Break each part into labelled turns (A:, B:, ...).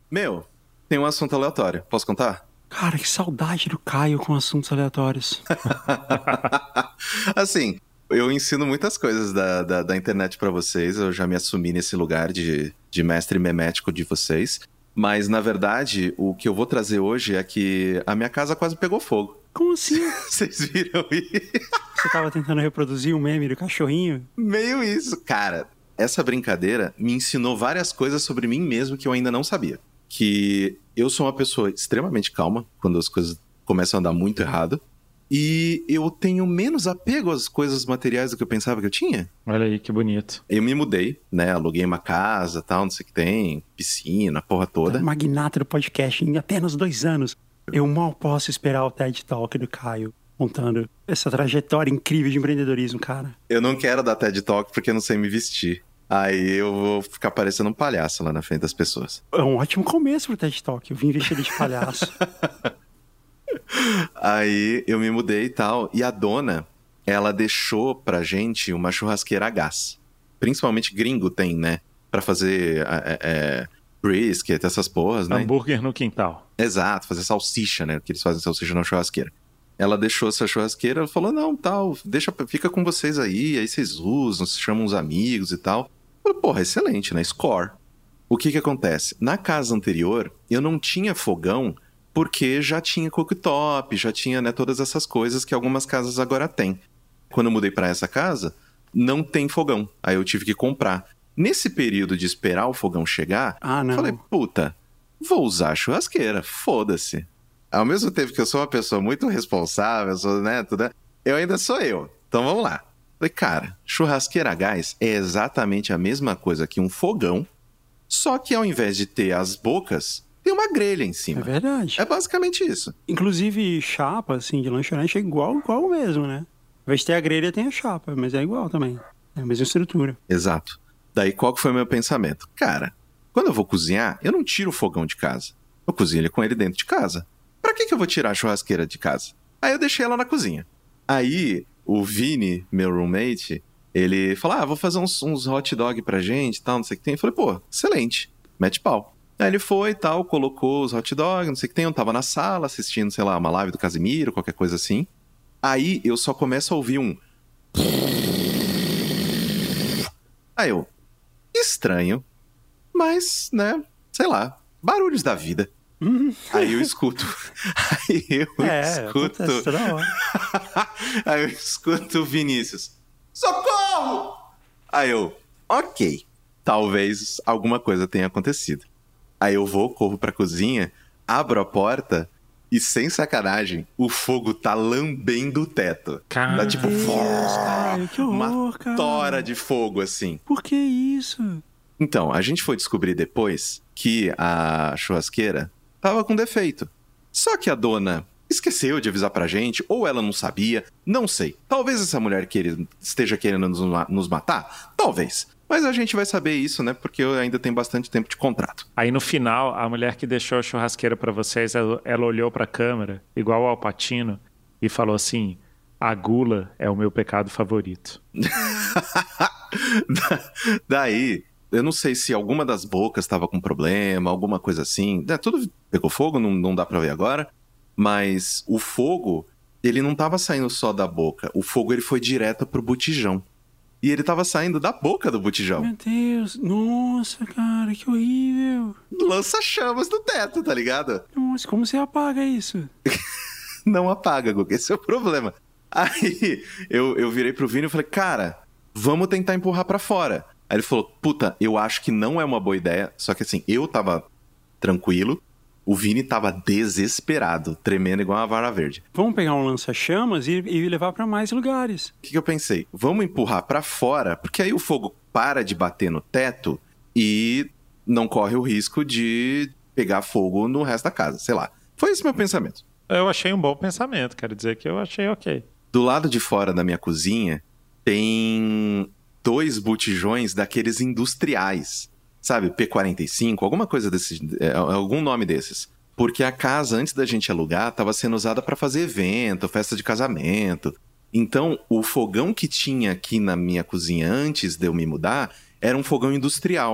A: Meu, tem um assunto aleatório. Posso contar?
B: Cara, que saudade do Caio com assuntos aleatórios.
A: Assim, eu ensino muitas coisas da internet pra vocês. Eu já me assumi nesse lugar de mestre memético de vocês. Mas, na verdade, o que eu vou trazer hoje é que a minha casa quase pegou fogo.
B: Como assim?
A: Vocês viram isso?
B: Você tava tentando reproduzir o meme do cachorrinho?
A: Meio isso. Cara, essa brincadeira me ensinou várias coisas sobre mim mesmo que eu ainda não sabia. Que eu sou uma pessoa extremamente calma quando as coisas começam a andar muito errado. E eu tenho menos apego às coisas materiais do que eu pensava que eu tinha.
C: Olha aí, que bonito.
A: Eu me mudei, né? Aluguei uma casa, tal, não sei o que tem, piscina, a porra toda.
B: Magnata do podcast em apenas 2 anos. Eu mal posso esperar o TED Talk do Caio, contando essa trajetória incrível de empreendedorismo, cara.
A: Eu não quero dar TED Talk porque eu não sei me vestir. Aí eu vou ficar parecendo um palhaço lá na frente das pessoas.
B: É um ótimo começo pro TED Talk. Eu vim vestido de palhaço.
A: Aí eu me mudei e tal. E a dona, ela deixou pra gente uma churrasqueira a gás. Principalmente gringo tem, né? Pra fazer brisket, essas porras, né?
C: Hambúrguer no quintal.
A: Exato, fazer salsicha, né? Que eles fazem salsicha na churrasqueira. Ela deixou essa churrasqueira, ela falou, não, tal, fica com vocês aí vocês usam, chamam uns amigos e tal. Eu falei, porra, excelente, né? Score. O que acontece? Na casa anterior, eu não tinha fogão porque já tinha cooktop, já tinha, né, todas essas coisas que algumas casas agora têm. Quando eu mudei pra essa casa, não tem fogão. Aí eu tive que comprar. Nesse período de esperar o fogão chegar,
B: não.
A: falei, puta, vou usar a churrasqueira, foda-se. Ao mesmo tempo que eu sou uma pessoa muito responsável, né, tudo, eu ainda sou eu. Então vamos lá. Falei, cara, churrasqueira a gás é exatamente a mesma coisa que um fogão, só que ao invés de ter as bocas, tem uma grelha em cima.
B: É verdade.
A: É basicamente isso.
B: Inclusive, chapa, assim, de lanchonete é igual mesmo, né? Ao invés de ter a grelha, tem a chapa, mas é igual também. É a mesma estrutura.
A: Exato. Daí qual que foi o meu pensamento? Cara, quando eu vou cozinhar, eu não tiro o fogão de casa. Eu cozinho ele com ele dentro de casa. Pra que eu vou tirar a churrasqueira de casa? Aí eu deixei ela na cozinha. Aí o Vini, meu roommate, ele falou, vou fazer uns hot dog pra gente e tal, não sei o que tem. Eu falei, pô, excelente, mete pau. Aí ele foi e tal, colocou os hot dogs, não sei o que tem. Eu tava na sala assistindo, sei lá, uma live do Casimiro, qualquer coisa assim. Aí eu só começo a ouvir um... Aí eu... Estranho, mas, né, sei lá, barulhos da vida. Aí eu escuto.
B: Acontece toda hora.
A: Aí eu escuto o Vinícius. Socorro! Aí eu, ok, talvez alguma coisa tenha acontecido. Aí eu corro pra cozinha, abro a porta e, sem sacanagem, o fogo tá lambendo o teto.
C: Cara,
A: tá tipo...
B: que horror,
A: uma
B: cara.
A: tora de fogo, assim.
B: Por que isso?
A: Então, a gente foi descobrir depois que a churrasqueira tava com defeito. Só que a dona esqueceu de avisar pra gente, ou ela não sabia, não sei. Talvez essa mulher esteja querendo nos matar? Talvez. Mas a gente vai saber isso, né? Porque eu ainda tenho bastante tempo de contrato.
C: Aí no final, a mulher que deixou a churrasqueira pra vocês, ela olhou pra câmera, igual ao Al Pacino, e falou assim, a gula é o meu pecado favorito.
A: Daí... Eu não sei se alguma das bocas estava com problema, alguma coisa assim. Tudo pegou fogo, não dá pra ver agora. Mas o fogo, ele não tava saindo só da boca. O fogo, ele foi direto pro botijão. E ele tava saindo da boca do botijão.
B: Meu Deus, nossa, cara, que horrível.
A: Lança chamas do teto, tá ligado?
B: Nossa, como você apaga isso?
A: Não apaga, Guga, esse é o problema. Aí eu virei pro Vini e falei, cara, vamos tentar empurrar pra fora. Aí ele falou, puta, eu acho que não é uma boa ideia. Só que assim, eu tava tranquilo, o Vini tava desesperado, tremendo igual uma vara verde.
B: Vamos pegar um lança-chamas e levar pra mais lugares.
A: O que eu pensei? Vamos empurrar pra fora, porque aí o fogo para de bater no teto e não corre o risco de pegar fogo no resto da casa, sei lá. Foi esse meu pensamento.
C: Eu achei um bom pensamento, quero dizer que eu achei ok.
A: Do lado de fora da minha cozinha, tem 2 botijões daqueles industriais, sabe? P45, alguma coisa desse, algum nome desses. Porque a casa, antes da gente alugar, estava sendo usada para fazer evento, festa de casamento. Então, o fogão que tinha aqui na minha cozinha antes de eu me mudar era um fogão industrial.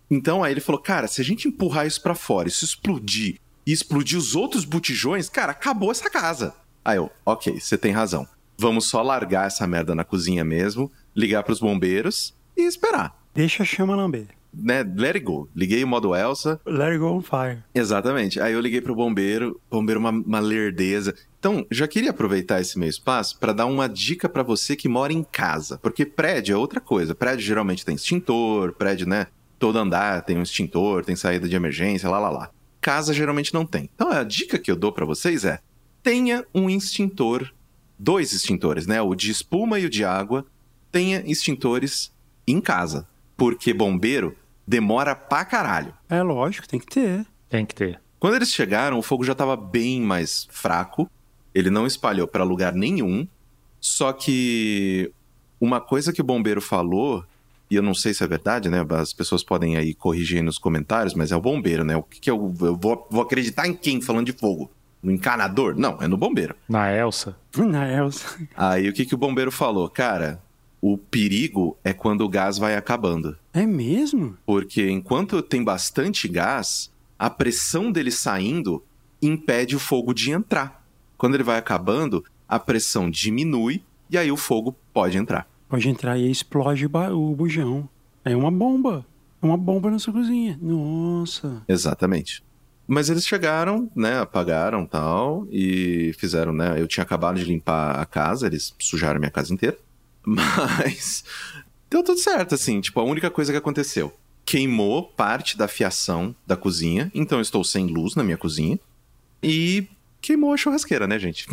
A: Então aí ele falou, cara, se a gente empurrar isso pra fora, isso explodir e explodir os outros botijões, cara, acabou essa casa. Aí eu, ok, você tem razão. Vamos só largar essa merda na cozinha mesmo, ligar pros bombeiros e esperar.
B: Deixa a chama lamber.
A: Né, let it go. Liguei o modo Elsa.
B: Let it go on fire.
A: Exatamente. Aí eu liguei pro bombeiro uma lerdeza. Então, já queria aproveitar esse meu espaço para dar uma dica para você que mora em casa. Porque prédio é outra coisa. Prédio geralmente tem extintor, prédio, né? Todo andar tem um extintor, tem saída de emergência, lá. Casa geralmente não tem. Então, a dica que eu dou para vocês é: tenha um extintor, 2 extintores, né? O de espuma e o de água. Tenha extintores em casa. Porque bombeiro demora pra caralho.
B: É lógico, tem que ter.
C: Tem que ter.
A: Quando eles chegaram, o fogo já estava bem mais fraco. Ele não espalhou para lugar nenhum. Só que uma coisa que o bombeiro falou, e eu não sei se é verdade, né? As pessoas podem aí corrigir nos comentários, mas é o bombeiro, né? O que eu vou acreditar em quem falando de fogo? No encanador? Não, é no bombeiro.
C: Na Elsa.
B: Na Elsa.
A: Aí o que o bombeiro falou? Cara, o perigo é quando o gás vai acabando.
B: É mesmo?
A: Porque enquanto tem bastante gás, a pressão dele saindo impede o fogo de entrar. Quando ele vai acabando, a pressão diminui e aí o fogo pode entrar.
B: Pode entrar e aí explode o bujão. É uma bomba. É uma bomba na sua cozinha. Nossa.
A: Exatamente. Mas eles chegaram, né, apagaram tal, e fizeram, né, eu tinha acabado de limpar a casa, eles sujaram minha casa inteira. Mas deu tudo certo, assim. Tipo, a única coisa que aconteceu: queimou parte da fiação da cozinha. Então eu estou sem luz na minha cozinha. E queimou a churrasqueira, né, gente?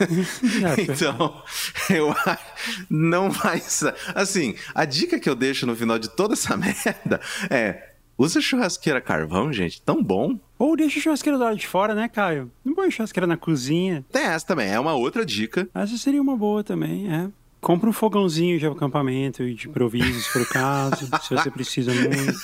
A: Então, eu não vai... Assim, a dica que eu deixo no final de toda essa merda é: usa churrasqueira carvão, gente. Tão bom.
B: Ou deixa a churrasqueira do lado de fora, né, Caio? Não põe a churrasqueira na cozinha.
A: Tem essa também. É uma outra dica.
B: Essa seria uma boa também, é. Compra um fogãozinho de acampamento e de improviso, se for o caso, se você precisa muito.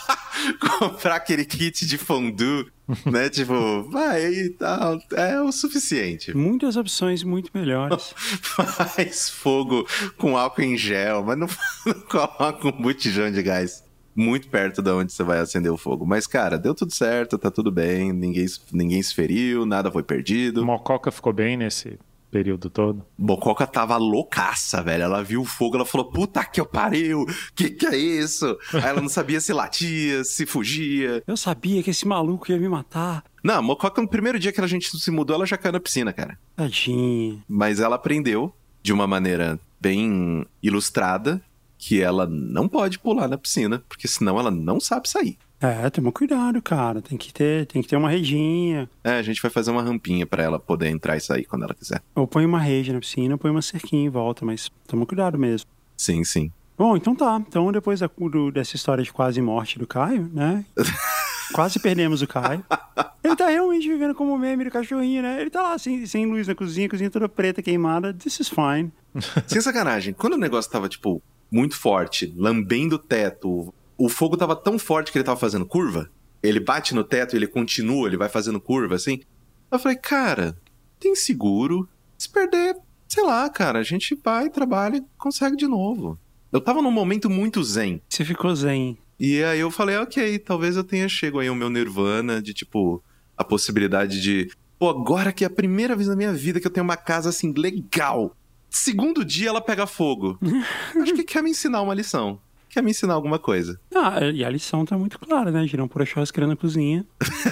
A: Comprar aquele kit de fondue, né? Tipo, vai e tal. É o suficiente.
B: Muitas opções muito melhores.
A: Faz fogo com álcool em gel, mas não coloca um botijão de gás muito perto de onde você vai acender o fogo. Mas, cara, deu tudo certo, tá tudo bem, ninguém se feriu, nada foi perdido.
C: Mococa ficou bem nesse período todo?
A: Mococa tava loucaça, velho. Ela viu o fogo, ela falou, puta que eu pariu, que é isso? Aí ela não sabia se latia, se fugia.
B: Eu sabia que esse maluco ia me matar.
A: Não, Mococa, no primeiro dia que a gente se mudou, ela já caiu na piscina, cara.
B: Tadinha.
A: Mas ela aprendeu, de uma maneira bem ilustrada, que ela não pode pular na piscina, porque senão ela não sabe sair.
B: É, toma cuidado, cara. Tem que ter uma redinha.
A: É, a gente vai fazer uma rampinha pra ela poder entrar e sair quando ela quiser.
B: Ou põe uma rede na piscina, ou põe uma cerquinha em volta, mas toma cuidado mesmo.
A: Sim, sim.
B: Bom, então tá. Então depois dessa história de quase morte do Caio, né? Quase perdemos o Caio. Ele tá realmente vivendo como meme do cachorrinho, né? Ele tá lá sem luz na cozinha, cozinha toda preta, queimada. This is fine.
A: Sem sacanagem. Quando o negócio tava, tipo, muito forte, lambendo o teto, o fogo tava tão forte que ele tava fazendo curva. Ele bate no teto e ele continua, ele vai fazendo curva, assim. Eu falei, cara, tem seguro. Se perder, sei lá, cara, a gente vai, trabalha e consegue de novo. Eu tava num momento muito zen.
B: Você ficou zen.
A: E aí eu falei, ok, talvez eu tenha chego aí ao meu nirvana de, tipo, a possibilidade de... Pô, agora que é a primeira vez na minha vida que eu tenho uma casa, assim, legal. Segundo dia ela pega fogo. Acho que quer me ensinar uma lição. Quer me ensinar alguma coisa.
B: Ah, e a lição tá muito clara, né? De não pôr a churrasqueira na cozinha.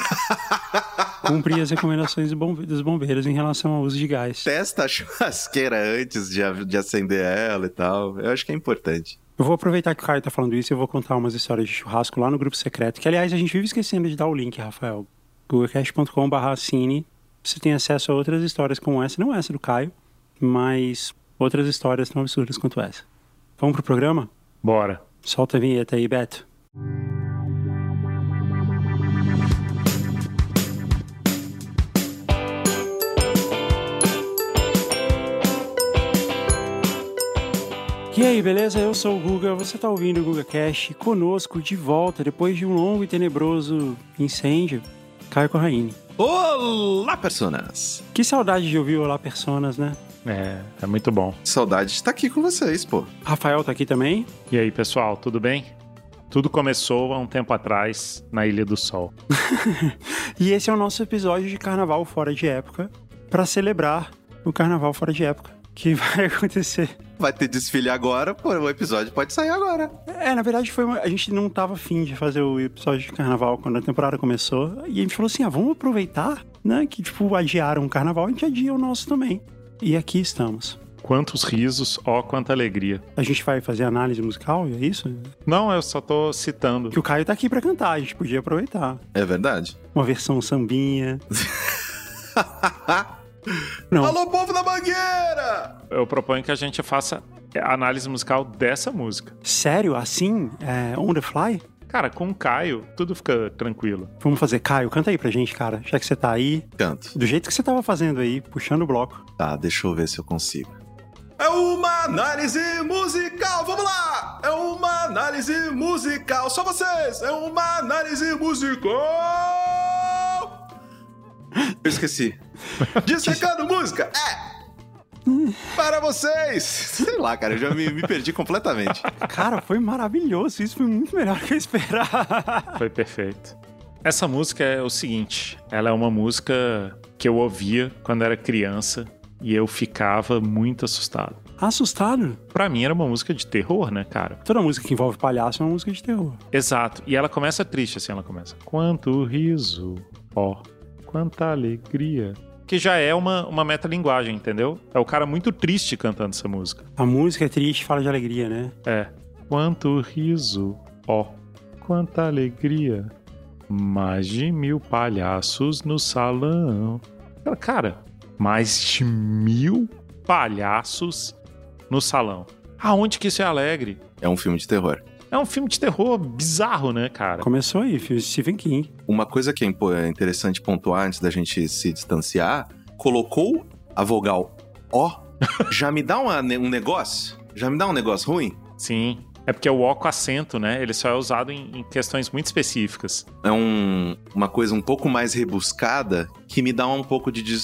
B: Cumprir as recomendações dos bombeiros em relação ao uso de gás.
A: Testa a churrasqueira antes de acender ela e tal. Eu acho que é importante.
B: Eu vou aproveitar que o Caio tá falando isso e eu vou contar umas histórias de churrasco lá no grupo secreto, que aliás a gente vive esquecendo de dar o link, Rafael. googlecast.com/cine. Você tem acesso a outras histórias como essa, não essa do Caio, mas outras histórias tão absurdas quanto essa. Vamos pro programa?
C: Bora.
B: Solta a vinheta aí, Beto. E aí, beleza? Eu sou o Guga, você tá ouvindo o GugaCast, conosco de volta, depois de um longo e tenebroso incêndio, Caio Corraine.
A: Olá, personas!
B: Que saudade de ouvir Olá, Personas, né?
C: É muito bom.
A: Saudade de estar aqui com vocês, pô.
B: Rafael tá aqui também.
C: E aí, pessoal, tudo bem? Tudo começou há um tempo atrás, na Ilha do Sol.
B: E esse é o nosso episódio de Carnaval Fora de Época, pra celebrar o Carnaval Fora de Época, que vai acontecer.
A: Vai ter desfile agora, pô, o episódio pode sair agora.
B: Na verdade, a gente não tava afim de fazer o episódio de Carnaval quando a temporada começou, e a gente falou assim, vamos aproveitar, né, que, tipo, adiaram o Carnaval, a gente adia o nosso também. E aqui estamos.
C: Quantos risos, quanta alegria.
B: A gente vai fazer análise musical, é isso?
C: Não, eu só tô citando.
B: Que o Caio tá aqui pra cantar, a gente podia aproveitar.
A: É verdade.
B: Uma versão sambinha. Não.
A: Alô, povo da Mangueira!
C: Eu proponho que a gente faça a análise musical dessa música.
B: Sério? Assim? On the fly?
C: Cara, com o Caio, tudo fica tranquilo.
B: Vamos fazer. Caio, canta aí pra gente, cara. Já que você tá aí.
A: Canto.
B: Do jeito que você tava fazendo aí, puxando o bloco.
A: Tá, deixa eu ver se eu consigo. É uma análise musical, vamos lá! É uma análise musical, só vocês! É uma análise musical! Eu esqueci. Dissecando música, para vocês! Sei lá, cara, eu já me perdi completamente.
B: Cara, foi maravilhoso, isso foi muito melhor do que eu esperava.
C: Foi perfeito. Essa música é o seguinte, ela é uma música que eu ouvia quando era criança e eu ficava muito assustado.
B: Assustado?
C: Pra mim era uma música de terror, né, cara?
B: Toda música que envolve palhaço é uma música de terror.
C: Exato, e ela começa triste, assim, ela começa. Quanto riso, quanta alegria. Que já é uma metalinguagem, entendeu? É o cara muito triste cantando essa música.
B: A música é triste, fala de alegria, né?
C: Quanto riso, quanta alegria. Mais de 1000 palhaços no salão. Cara, mais de 1000 palhaços no salão. Aonde que isso é alegre?
A: É um filme de terror.
C: É um filme de terror bizarro, né, cara?
B: Começou aí, filme de Stephen King.
A: Uma coisa que é interessante pontuar antes da gente se distanciar, colocou a vogal O, já me dá um negócio? Já me dá um negócio ruim?
C: Sim, é porque o O com acento, né? Ele só é usado em questões muito específicas.
A: É uma coisa um pouco mais rebuscada que me dá um pouco de...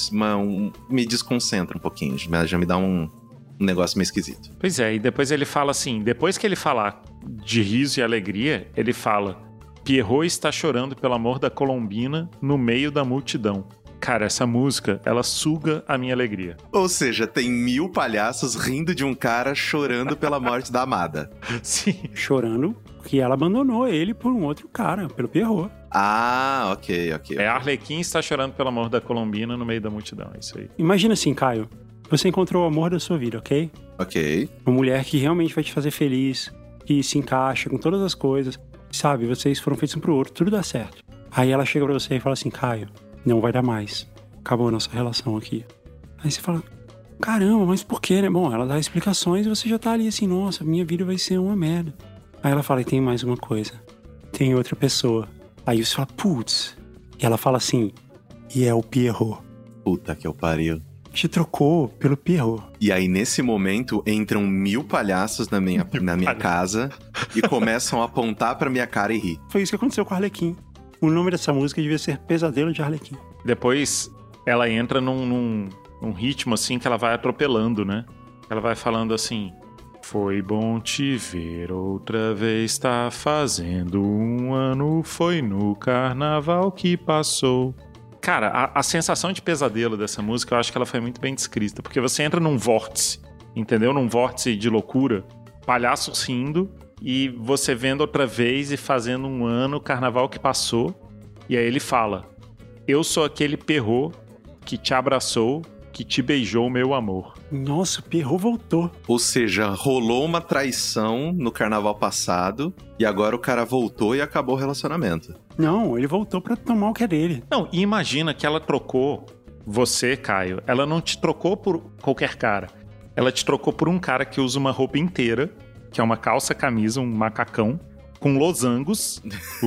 A: me desconcentra um pouquinho, já me dá um negócio meio esquisito.
C: Pois é, e depois ele fala assim, depois que ele falar de riso e alegria, ele fala: Pierrot está chorando pelo amor da Colombina no meio da multidão. Cara, essa música, ela suga a minha alegria.
A: Ou seja, tem 1000 palhaços rindo de um cara chorando pela morte da amada.
C: Sim.
B: Chorando que ela abandonou ele por um outro cara, pelo Pierrot.
A: Ah, ok.
C: Arlequim está chorando pelo amor da Colombina no meio da multidão, é isso aí.
B: Imagina assim, Caio, você encontrou o amor da sua vida, ok?
A: Ok.
B: Uma mulher que realmente vai te fazer feliz, que se encaixa com todas as coisas, sabe? Vocês foram feitos um pro outro, tudo dá certo. Aí ela chega pra você e fala assim, Caio, não vai dar mais. Acabou a nossa relação aqui. Aí você fala, caramba, mas por quê, né? Bom, ela dá explicações e você já tá ali assim, nossa, minha vida vai ser uma merda. Aí ela fala, e tem mais uma coisa. Tem outra pessoa. Aí você fala, putz. E ela fala assim, e é o Pierrot.
A: Puta que eu pariu.
B: Te trocou pelo Pierrot.
A: E aí, nesse momento, entram 1000 palhaços na minha casa e começam a apontar pra minha cara e rir.
B: Foi isso que aconteceu com a Arlequim. O nome dessa música devia ser Pesadelo de Arlequim.
C: Depois, ela entra num ritmo, assim, que ela vai atropelando, né? Ela vai falando assim... Foi bom te ver outra vez, tá fazendo 1 ano, foi no carnaval que passou... Cara, a sensação de pesadelo dessa música, eu acho que ela foi muito bem descrita. Porque você entra num vórtice, entendeu? Num vórtice de loucura. Palhaços rindo e você vendo outra vez e fazendo 1 ano, carnaval que passou. E aí ele fala, eu sou aquele Pierrot que te abraçou, que te beijou, meu amor.
B: Nossa, o Pierrot voltou.
A: Ou seja, rolou uma traição no carnaval passado e agora o cara voltou e acabou o relacionamento.
B: Não, ele voltou pra tomar o que é dele.
C: Não, e imagina que ela trocou você, Caio. Ela não te trocou por qualquer cara. Ela te trocou por um cara que usa uma roupa inteira, que é uma calça, camisa, um macacão, com losangos,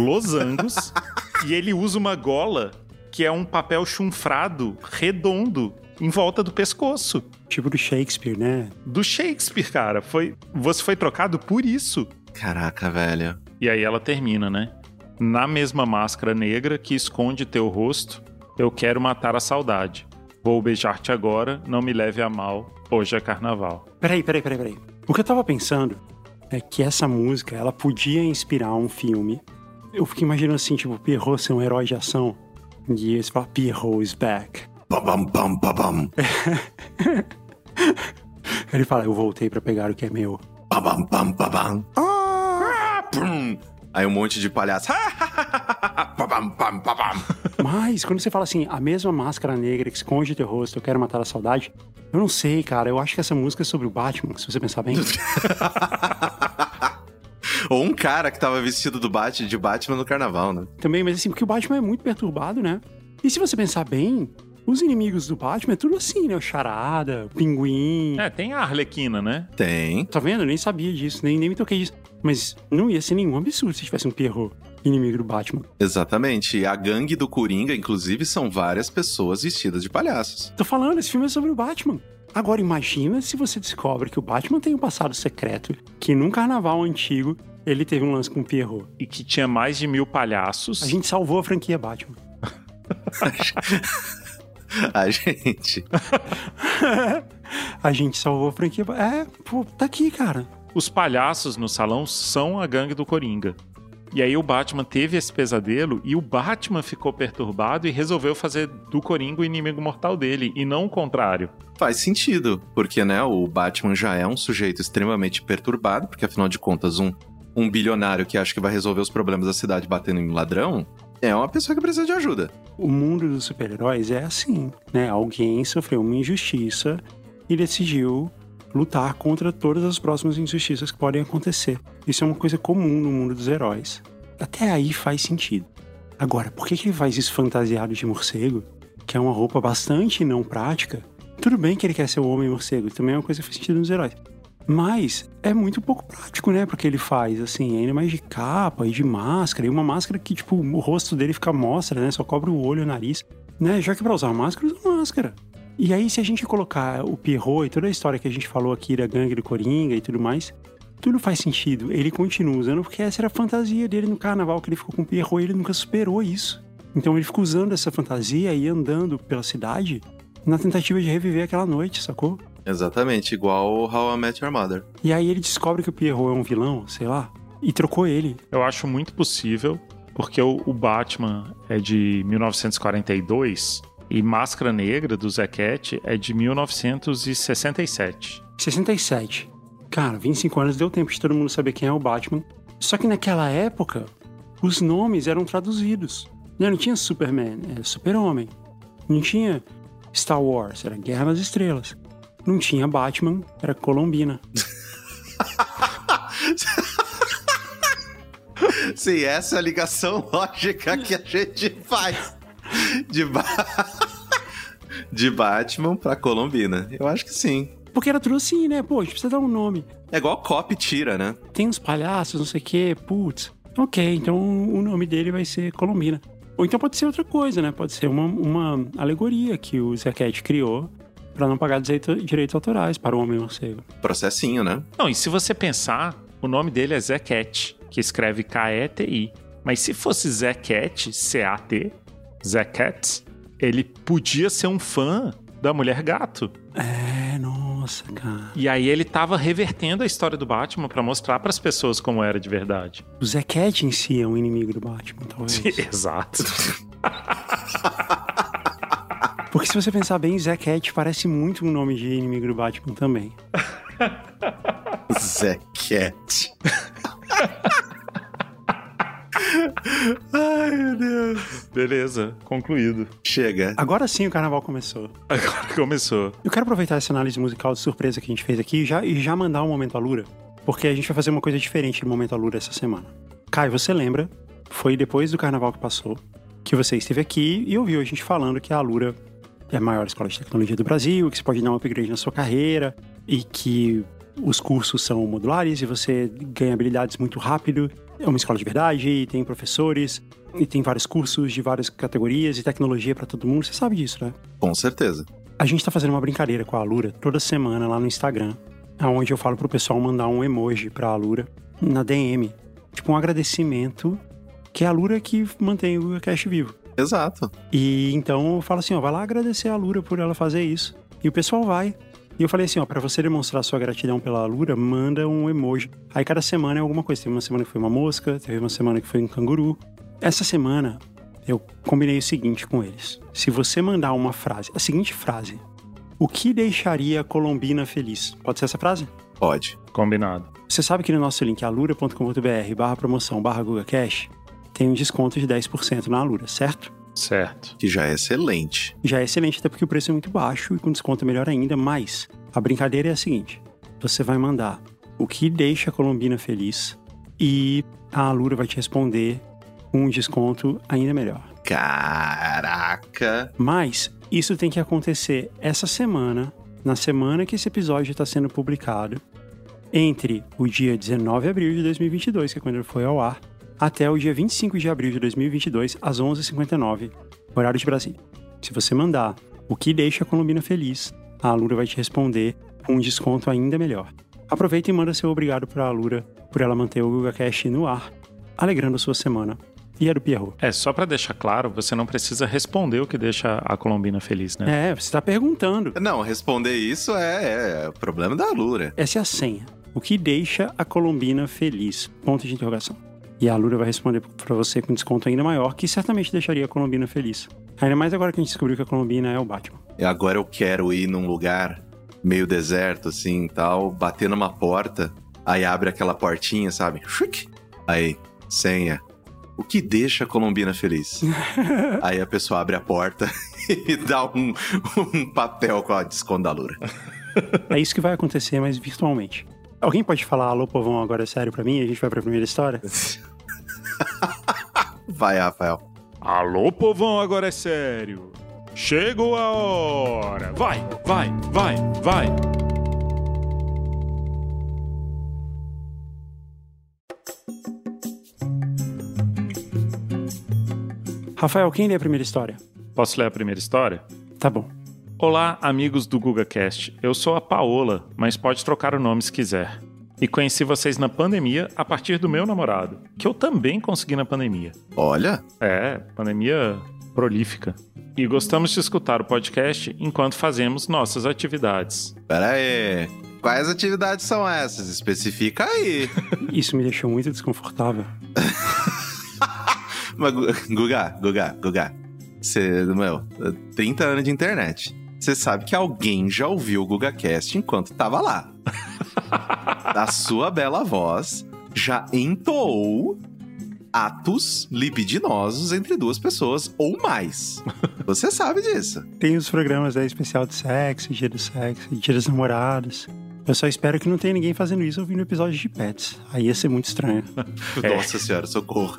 C: e ele usa uma gola que é um papel chunfrado, redondo, em volta do pescoço.
B: Tipo do Shakespeare, né?
C: Do Shakespeare, cara. Você foi trocado por isso.
A: Caraca, velho.
C: E aí ela termina, né? Na mesma máscara negra que esconde teu rosto, eu quero matar a saudade. Vou beijar-te agora, não me leve a mal, hoje é carnaval.
B: Peraí. O que eu tava pensando é que essa música, ela podia inspirar um filme. Eu fico imaginando assim, tipo, Pierrot ser um herói de ação. E eles falam, Pierrot is back.
A: Babam, bam, babam.
B: Ele fala, eu voltei pra pegar o que é meu.
A: Babam, bam, babam. Aí um monte de palhaço. Babam, bam, babam.
B: Mas, quando você fala assim, a mesma máscara negra que esconde teu rosto, eu quero matar a saudade, eu não sei, cara. Eu acho que essa música é sobre o Batman, se você pensar bem.
A: Ou um cara que tava vestido de Batman no carnaval, né?
B: Também, mas assim, porque o Batman é muito perturbado, né? E se você pensar bem, os inimigos do Batman é tudo assim, né? O Charada, o Pinguim...
C: Tem a Arlequina, né?
A: Tem.
B: Tá vendo? Eu nem sabia disso, nem me toquei disso. Mas não ia ser nenhum absurdo se tivesse um Pierrot inimigo do Batman.
A: Exatamente. E a gangue do Coringa, inclusive, são várias pessoas vestidas de palhaços.
B: Tô falando, esse filme é sobre o Batman. Agora, imagina se você descobre que o Batman tem um passado secreto, que num carnaval antigo, ele teve um lance com o Pierrot.
C: E que tinha mais de 1000 palhaços.
B: A gente salvou a franquia Batman.
A: A gente...
B: A gente salvou a franquia... tá aqui, cara.
C: Os palhaços no salão são a gangue do Coringa. E aí o Batman teve esse pesadelo e o Batman ficou perturbado e resolveu fazer do Coringa o inimigo mortal dele, e não o contrário.
A: Faz sentido, porque, né, o Batman já é um sujeito extremamente perturbado, porque, afinal de contas, um bilionário que acha que vai resolver os problemas da cidade batendo em ladrão é uma pessoa que precisa de ajuda.
B: O mundo dos super-heróis é assim, né? Alguém sofreu uma injustiça e decidiu lutar contra todas as próximas injustiças que podem acontecer. Isso é uma coisa comum no mundo dos heróis. Até aí faz sentido. Agora, por que ele faz isso fantasiado de morcego, que é uma roupa bastante não prática? Tudo bem que ele quer ser o Homem-Morcego, também é uma coisa que faz sentido nos heróis. Mas é muito pouco prático, né, porque ele faz, assim, ainda mais de capa e de máscara, e uma máscara que, tipo, o rosto dele fica à mostra, né, só cobre o olho e o nariz, né, já que pra usar uma máscara, usa máscara. E aí, se a gente colocar o Pierrot e toda a história que a gente falou aqui da gangue do Coringa e tudo mais, tudo faz sentido. Ele continua usando porque essa era a fantasia dele no carnaval, que ele ficou com o Pierrot e ele nunca superou isso. Então ele fica usando essa fantasia e andando pela cidade na tentativa de reviver aquela noite, sacou?
A: Exatamente, igual o How I Met Your Mother.
B: E aí ele descobre que o Pierrot é um vilão, sei lá, e trocou ele.
C: Eu acho muito possível, porque o Batman é de 1942... E Máscara Negra, do Zé Cat, é de 1967.
B: 67. Cara, 25 anos deu tempo de todo mundo saber quem é o Batman. Só que naquela época, os nomes eram traduzidos. Não tinha Superman, era Super-Homem. Não tinha Star Wars, era Guerra nas Estrelas. Não tinha Batman, era Colombina.
A: Sim, essa é a ligação lógica que a gente faz. De Batman pra Colombina. Eu acho que sim.
B: Porque era tudo assim, né? Pô, a gente precisa dar um nome.
A: É igual Cop tira, né?
B: Tem uns palhaços, não sei o quê, putz. Ok, então o nome dele vai ser Colombina. Ou então pode ser outra coisa, né? Pode ser uma alegoria que o Zé Cat criou pra não pagar direitos autorais para o Homem-Morcego.
A: Processinho, né?
C: Não, e se você pensar, o nome dele é Zé Cat, que escreve K-E-T-I. Mas se fosse Zé Cat, C-A-T, Zé Cat, ele podia ser um fã da Mulher Gato.
B: Nossa, cara.
C: E aí ele tava revertendo a história do Batman pra mostrar pras pessoas como era de verdade.
B: O Zé Cat em si é um inimigo do Batman, talvez.
C: Exato.
B: Porque se você pensar bem, Zé Cat parece muito um nome de inimigo do Batman também.
A: Zé Cat. Ai, meu Deus.
C: Beleza, concluído.
A: Chega.
B: Agora sim o carnaval começou.
C: Agora começou.
B: Eu quero aproveitar essa análise musical de surpresa que a gente fez aqui e já mandar um Momento Alura, porque a gente vai fazer uma coisa diferente no Momento Alura essa semana. Caio, você lembra? Foi depois do carnaval que passou que você esteve aqui e ouviu a gente falando que a Alura é a maior escola de tecnologia do Brasil, que você pode dar um upgrade na sua carreira e que os cursos são modulares e você ganha habilidades muito rápido. É uma escola de verdade e tem professores e tem vários cursos de várias categorias e tecnologia pra todo mundo. Você sabe disso, né?
A: Com certeza.
B: A gente tá fazendo uma brincadeira com a Alura toda semana lá no Instagram, onde eu falo pro pessoal mandar um emoji pra Alura na DM. Tipo um agradecimento, que é a Alura que mantém o Cast vivo.
A: Exato.
B: E então eu falo assim, ó, vai lá agradecer a Alura por ela fazer isso. E o pessoal vai. E eu falei assim, ó, pra você demonstrar sua gratidão pela Alura, manda um emoji. Aí cada semana é alguma coisa. Teve uma semana que foi uma mosca, teve uma semana que foi um canguru. Essa semana, eu combinei o seguinte com eles. Se você mandar uma frase, a seguinte frase: o que deixaria a Colombina feliz? Pode ser essa frase?
A: Pode.
C: Combinado.
B: Você sabe que no nosso link alura.com.br/promoção/GugaCast tem um desconto de 10% na Alura, certo?
C: Certo.
A: Que já é excelente.
B: Já é excelente, até porque o preço é muito baixo e com desconto é melhor ainda, mas a brincadeira é a seguinte: você vai mandar o que deixa a Colombina feliz e a Alura vai te responder com um desconto ainda melhor.
A: Caraca!
B: Mas isso tem que acontecer essa semana, na semana que esse episódio está sendo publicado, entre o dia 19 de abril de 2022, que é quando ele foi ao ar, até o dia 25 de abril de 2022, às 11h59, horário de Brasília. Se você mandar o que deixa a Colombina feliz, a Alura vai te responder com um desconto ainda melhor. Aproveita e manda seu obrigado para a Alura por ela manter o GugaCast no ar, alegrando a sua semana. E a do Pierrot.
C: Só pra deixar claro, você não precisa responder o que deixa a Colombina feliz, né?
B: Você tá perguntando.
A: Não, responder isso é o problema da Alura.
B: Essa é a senha. O que deixa a Colombina feliz? Ponto de interrogação. E a Alura vai responder pra você com desconto ainda maior, que certamente deixaria a Colombina feliz. Ainda mais agora que a gente descobriu que a Colombina é o Batman.
A: E agora eu quero ir num lugar meio deserto, assim, tal, bater numa porta, aí abre aquela portinha, sabe? Aí, senha. O que deixa a Colombina feliz? Aí a pessoa abre a porta e dá um papel com a desconto da Alura.
B: É isso que vai acontecer, mas virtualmente. Alguém pode falar alô, povão, agora é sério pra mim? E a gente vai pra primeira história?
A: Vai, Rafael.
C: Alô, povão, agora é sério. Chegou a hora. Vai.
B: Rafael, quem lê a primeira história?
C: Posso ler a primeira história?
B: Tá bom.
C: Olá, amigos do GugaCast. Eu sou a Paola, mas pode trocar o nome se quiser. E conheci vocês na pandemia a partir do meu namorado, que eu também consegui na pandemia.
A: Olha.
C: Pandemia prolífica. E gostamos de escutar o podcast enquanto fazemos nossas atividades.
A: Pera aí. Quais atividades são essas? Especifica aí.
B: Isso me deixou muito desconfortável.
A: Mas, Guga, você, 30 anos de internet. Você sabe que alguém já ouviu o GugaCast enquanto tava lá. A sua bela voz já entoou atos libidinosos entre duas pessoas ou mais. Você sabe disso.
B: Tem os programas especial de sexo, dia do sexo, dia dos namorados. Eu só espero que não tenha ninguém fazendo isso ouvindo episódios de Pets. Aí ia ser muito estranho.
A: Nossa senhora, socorro.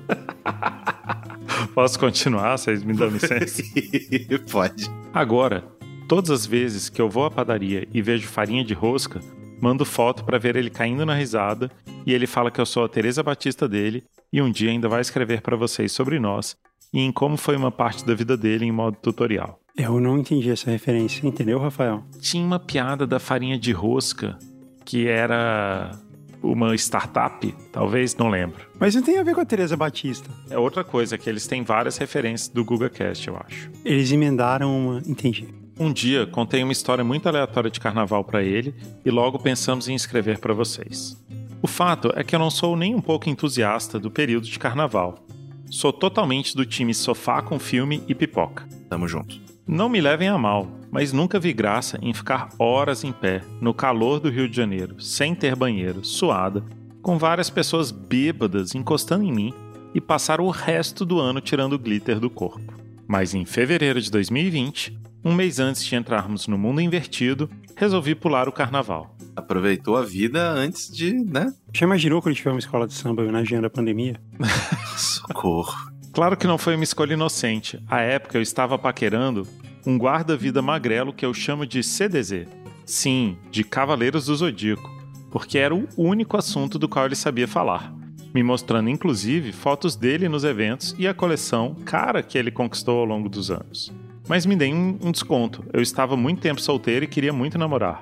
C: Posso continuar? Vocês me dão licença?
A: Pode.
C: Agora, todas as vezes que eu vou à padaria e vejo farinha de rosca, mando foto pra ver ele caindo na risada e ele fala que eu sou a Teresa Batista dele e um dia ainda vai escrever pra vocês sobre nós e em como foi uma parte da vida dele em modo tutorial.
B: Eu não entendi essa referência, entendeu, Rafael?
C: Tinha uma piada da farinha de rosca que era uma startup, talvez, não lembro.
B: Mas não tem a ver com a Teresa Batista.
C: É outra coisa, que eles têm várias referências do GugaCast, eu acho.
B: Eles emendaram uma... Entendi.
C: Um dia, contei uma história muito aleatória de carnaval pra ele e logo pensamos em escrever pra vocês. O fato é que eu não sou nem um pouco entusiasta do período de carnaval. Sou totalmente do time sofá com filme e pipoca.
A: Tamo junto.
C: Não me levem a mal, mas nunca vi graça em ficar horas em pé, no calor do Rio de Janeiro, sem ter banheiro, suada, com várias pessoas bêbadas encostando em mim e passar o resto do ano tirando o glitter do corpo. Mas em fevereiro de 2020, um mês antes de entrarmos no mundo invertido, resolvi pular o carnaval.
A: Aproveitou a vida antes de, né?
B: Já imaginou quando tiver uma escola de samba homenageando a pandemia?
A: Socorro.
C: Claro que não foi uma escolha inocente. À época eu estava paquerando um guarda-vida magrelo que eu chamo de CDZ. Sim, de Cavaleiros do Zodíaco, porque era o único assunto do qual ele sabia falar, me mostrando inclusive fotos dele nos eventos e a coleção cara que ele conquistou ao longo dos anos. Mas me dei um desconto, eu estava muito tempo solteiro e queria muito namorar.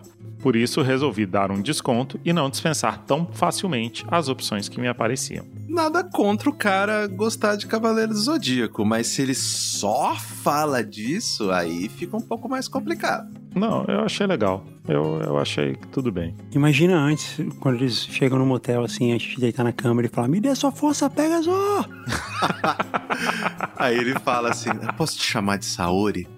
C: Por isso, resolvi dar um desconto e não dispensar tão facilmente as opções que me apareciam.
A: Nada contra o cara gostar de Cavaleiro do Zodíaco, mas se ele só fala disso, aí fica um pouco mais complicado.
C: Não, eu achei legal. Eu achei que tudo bem.
B: Imagina antes, quando eles chegam no motel, assim, antes de deitar na cama, ele fala: me dê sua força, Pegasus!
A: Aí ele fala assim: eu posso te chamar de Saori?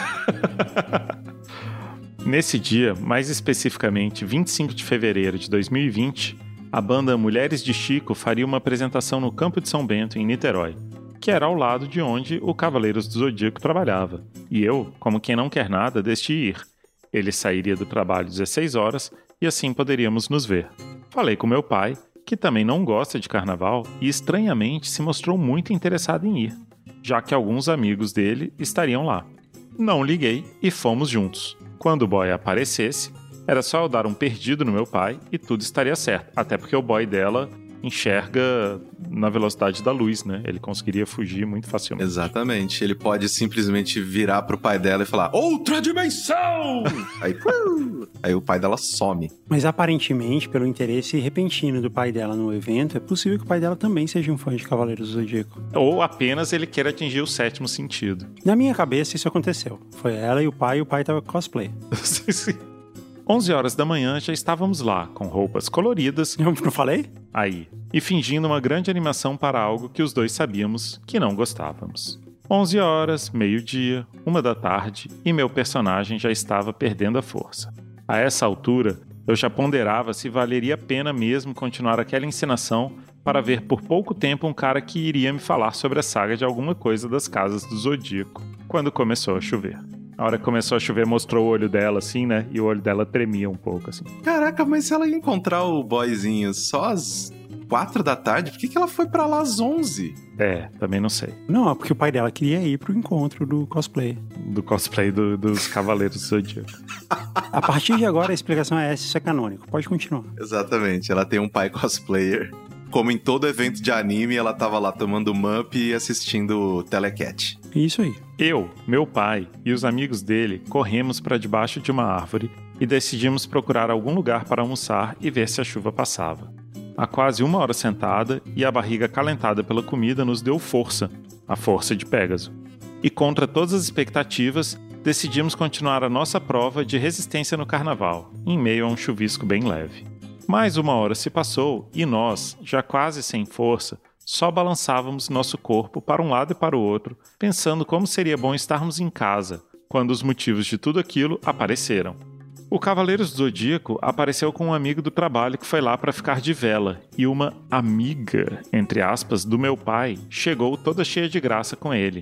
C: Nesse dia, mais especificamente 25 de fevereiro de 2020, a banda Mulheres de Chico faria uma apresentação no Campo de São Bento, em Niterói, que era ao lado de onde o Cavaleiros do Zodíaco trabalhava. E eu, como quem não quer nada, decidi ir. Ele sairia do trabalho às 16 horas e assim poderíamos nos ver. Falei com meu pai, que também não gosta de carnaval e estranhamente se mostrou muito interessado em ir, já que alguns amigos dele estariam lá. Não liguei e fomos juntos. Quando o boy aparecesse, era só eu dar um perdido no meu pai e tudo estaria certo. Até porque o boy dela enxerga na velocidade da luz, né? Ele conseguiria fugir muito facilmente.
A: Exatamente. Ele pode simplesmente virar pro pai dela e falar: outra dimensão! Aí o pai dela some.
B: Mas aparentemente, pelo interesse repentino do pai dela no evento, é possível que o pai dela também seja um fã de Cavaleiros do Zodíaco.
C: Ou apenas ele queira atingir o sétimo sentido.
B: Na minha cabeça, isso aconteceu. Foi ela e o pai tava cosplay.
C: Sim. 11 horas da manhã já estávamos lá, com roupas coloridas.
B: Eu não falei?
C: Aí. E fingindo uma grande animação para algo que os dois sabíamos que não gostávamos. 11 horas, meio-dia, 1 da tarde, e meu personagem já estava perdendo a força. A essa altura, eu já ponderava se valeria a pena mesmo continuar aquela encenação para ver por pouco tempo um cara que iria me falar sobre a saga de alguma coisa das casas do Zodíaco, quando começou a chover. A hora que começou a chover, mostrou o olho dela, assim, né? E o olho dela tremia um pouco, assim.
A: Caraca, mas se ela ia encontrar o boyzinho só às 4 da tarde, por que ela foi pra lá às 11?
C: É, também não sei.
B: Não, é porque o pai dela queria ir pro encontro do cosplay.
C: Do cosplay dos Cavaleiros do Zodíaco.
B: A partir de agora, a explicação é essa, isso é canônico. Pode continuar.
A: Exatamente, ela tem um pai cosplayer. Como em todo evento de anime, ela tava lá tomando mup e assistindo Telecat.
B: Isso aí.
C: Eu, meu pai e os amigos dele corremos para debaixo de uma árvore e decidimos procurar algum lugar para almoçar e ver se a chuva passava. Há quase 1 hora sentada e a barriga acalentada pela comida nos deu força, a força de Pégaso. E contra todas as expectativas, decidimos continuar a nossa prova de resistência no carnaval, em meio a um chuvisco bem leve. Mais 1 hora se passou e nós, já quase sem força, só balançávamos nosso corpo para um lado e para o outro, pensando como seria bom estarmos em casa, quando os motivos de tudo aquilo apareceram. O Cavaleiros do Zodíaco apareceu com um amigo do trabalho que foi lá para ficar de vela, e uma amiga, entre aspas, do meu pai, chegou toda cheia de graça com ele.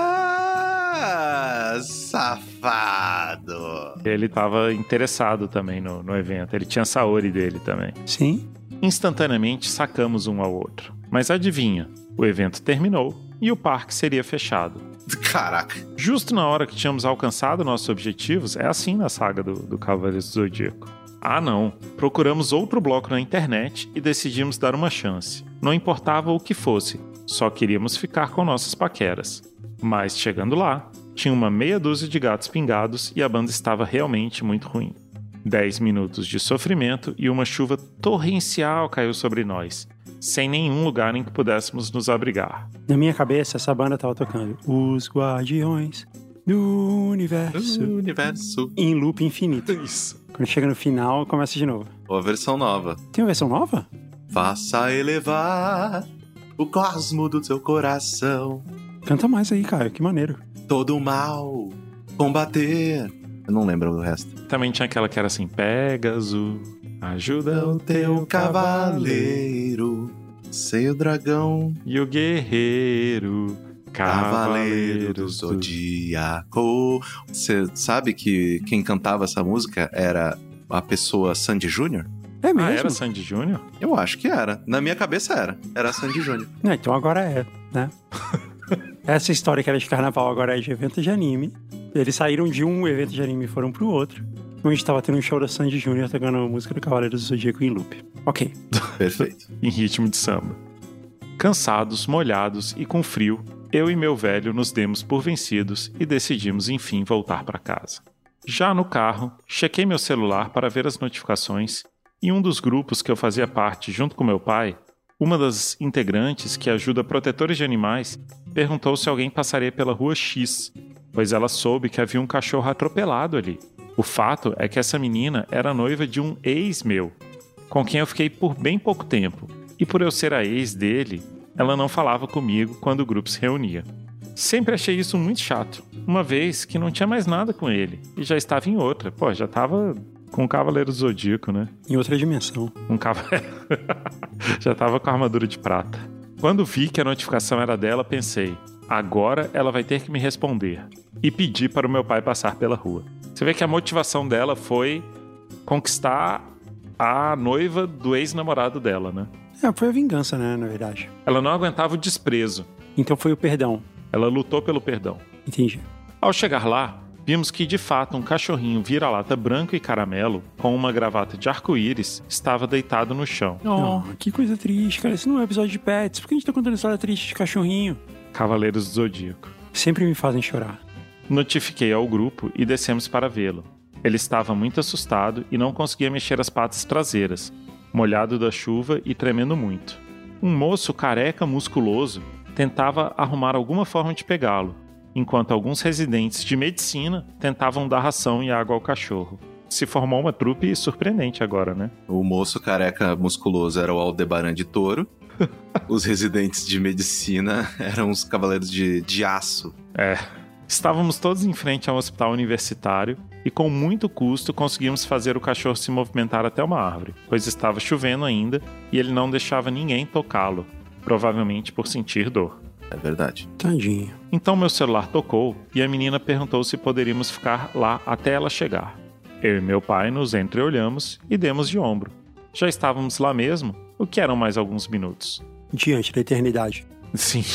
A: Ah, safado!
C: Ele estava interessado também no evento, ele tinha Saori dele também.
B: Sim.
C: Instantaneamente sacamos um ao outro. Mas adivinha, o evento terminou e o parque seria fechado.
A: Caraca!
C: Justo na hora que tínhamos alcançado nossos objetivos, é assim na saga do Cavaleiros do Zodíaco. Ah não, procuramos outro bloco na internet e decidimos dar uma chance. Não importava o que fosse, só queríamos ficar com nossas paqueras. Mas chegando lá, tinha uma meia dúzia de gatos pingados e a banda estava realmente muito ruim. 10 minutos de sofrimento e uma chuva torrencial caiu sobre nós, sem nenhum lugar em que pudéssemos nos abrigar.
B: Na minha cabeça, essa banda tava tocando Os Guardiões do Universo. Em loop infinito.
A: Isso.
B: Quando chega no final, começa de novo.
A: Ou a versão nova.
B: Tem uma versão nova?
A: Faça elevar o cosmo do seu coração.
B: Canta mais aí, Caio, que maneiro.
A: Todo mal combater. Eu não lembro o resto.
C: Também tinha aquela que era assim, Pégaso, ajuda
A: O teu cavaleiro, sei o dragão,
C: e o guerreiro,
A: Cavaleiro do Zodíaco. Você sabe que quem cantava essa música era a pessoa Sandy Júnior?
B: É mesmo?
C: Ah, era Sandy Júnior?
A: Eu acho que era. Na minha cabeça era. Era Sandy Júnior.
B: Não, então agora é, né? Essa história que era de carnaval agora é de evento de anime. Eles saíram de um evento de anime e foram pro outro. Onde estava tendo um show da Sandy Júnior tocando a música do Cavaleiro do Zodíaco em loop. Ok.
A: Perfeito.
C: Em ritmo de samba. Cansados, molhados e com frio, eu e meu velho nos demos por vencidos e decidimos enfim voltar para casa. Já no carro, chequei meu celular para ver as notificações e um dos grupos que eu fazia parte junto com meu pai, uma das integrantes que ajuda protetores de animais, perguntou se alguém passaria pela rua X, pois ela soube que havia um cachorro atropelado ali. O fato é que essa menina era noiva de um ex meu, com quem eu fiquei por bem pouco tempo, e por eu ser a ex dele, ela não falava comigo quando o grupo se reunia. Sempre achei isso muito chato, uma vez que não tinha mais nada com ele, e já estava em outra. Pô, já estava com o Cavaleiro do Zodíaco, né?
B: Em outra dimensão.
C: Um cavaleiro. Já estava com a armadura de prata. Quando vi que a notificação era dela, pensei, agora ela vai ter que me responder. E pedi para o meu pai passar pela rua. Você vê que a motivação dela foi conquistar a noiva do ex-namorado dela, né?
B: Foi a vingança, né, na verdade.
C: Ela não aguentava o desprezo.
B: Então foi o perdão.
C: Ela lutou pelo perdão.
B: Entendi.
C: Ao chegar lá, vimos que, de fato, um cachorrinho vira-lata branco e caramelo, com uma gravata de arco-íris, estava deitado no chão.
B: Oh, que coisa triste, cara. Esse não é um episódio de pets. Por que a gente tá contando história triste de cachorrinho?
C: Cavaleiros do Zodíaco.
B: Sempre me fazem chorar.
C: Notifiquei ao grupo e descemos para vê-lo. Ele estava muito assustado e não conseguia mexer as patas traseiras, molhado da chuva e tremendo muito. Um moço careca musculoso tentava arrumar alguma forma de pegá-lo, enquanto alguns residentes de medicina tentavam dar ração e água ao cachorro. Se formou uma trupe surpreendente agora, né?
A: O moço careca musculoso era o Aldebaran de Touro. Os residentes de medicina eram os cavaleiros de aço.
C: Estávamos todos em frente a um hospital universitário e com muito custo conseguimos fazer o cachorro se movimentar até uma árvore, pois estava chovendo ainda e ele não deixava ninguém tocá-lo, provavelmente por sentir dor.
A: É verdade.
B: Tadinho.
C: Então meu celular tocou e a menina perguntou se poderíamos ficar lá até ela chegar. Eu e meu pai nos entreolhamos e demos de ombro. Já estávamos lá mesmo, o que eram mais alguns minutos.
B: Diante da eternidade.
C: Sim.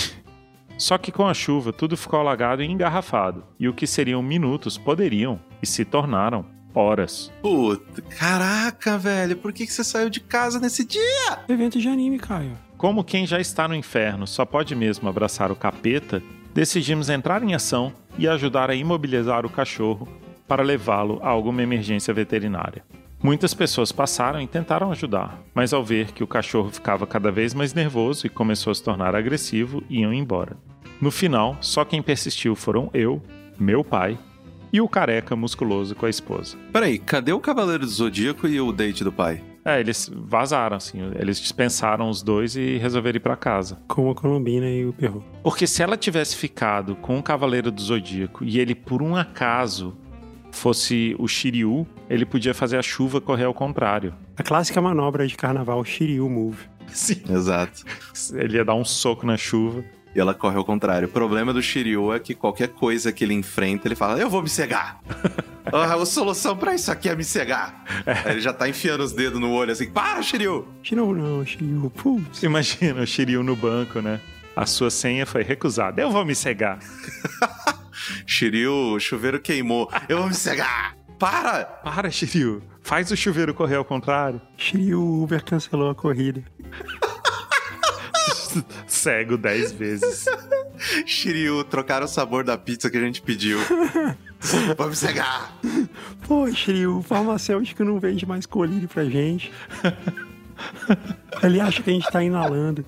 C: Só que com a chuva tudo ficou alagado e engarrafado, e o que seriam minutos poderiam, e se tornaram, horas.
A: Puta, caraca, velho, por que você saiu de casa nesse dia?
B: Evento de anime, Caio.
C: Como quem já está no inferno só pode mesmo abraçar o capeta, decidimos entrar em ação e ajudar a imobilizar o cachorro para levá-lo a alguma emergência veterinária. Muitas pessoas passaram e tentaram ajudar, mas ao ver que o cachorro ficava cada vez mais nervoso e começou a se tornar agressivo, iam embora. No final, só quem persistiu foram eu, meu pai e o careca musculoso com a esposa.
A: Peraí, cadê o Cavaleiro do Zodíaco e o date do pai?
C: Eles vazaram, assim, eles dispensaram os dois e resolveram ir pra casa.
B: Com a Colombina e o Perro.
C: Porque se ela tivesse ficado com o Cavaleiro do Zodíaco e ele, por um acaso, fosse o Shiryu, ele podia fazer a chuva correr ao contrário.
B: A clássica manobra de carnaval, Shiryu Move.
C: Sim.
A: Exato.
C: Ele ia dar um soco na chuva.
A: E ela corre ao contrário. O problema do Shiryu é que qualquer coisa que ele enfrenta, ele fala, eu vou me cegar. A solução pra isso aqui é me cegar. Aí ele já tá enfiando os dedos no olho assim, para, Shiryu!
B: Shiryu não, Shiryu, putz.
C: Imagina o Shiryu no banco, né? A sua senha foi recusada. Eu vou me cegar.
A: Shiryu, o chuveiro queimou. Eu vou me cegar! Para!
C: Para, Shiryu. Faz o chuveiro correr ao contrário.
B: Shiryu, Uber cancelou a corrida.
C: Cego 10 vezes.
A: Shiryu, trocaram o sabor da pizza que a gente pediu. Vou me cegar!
B: Pô, Shiryu, o farmacêutico não vende mais colírio pra gente. Ele acha que a gente tá inalando.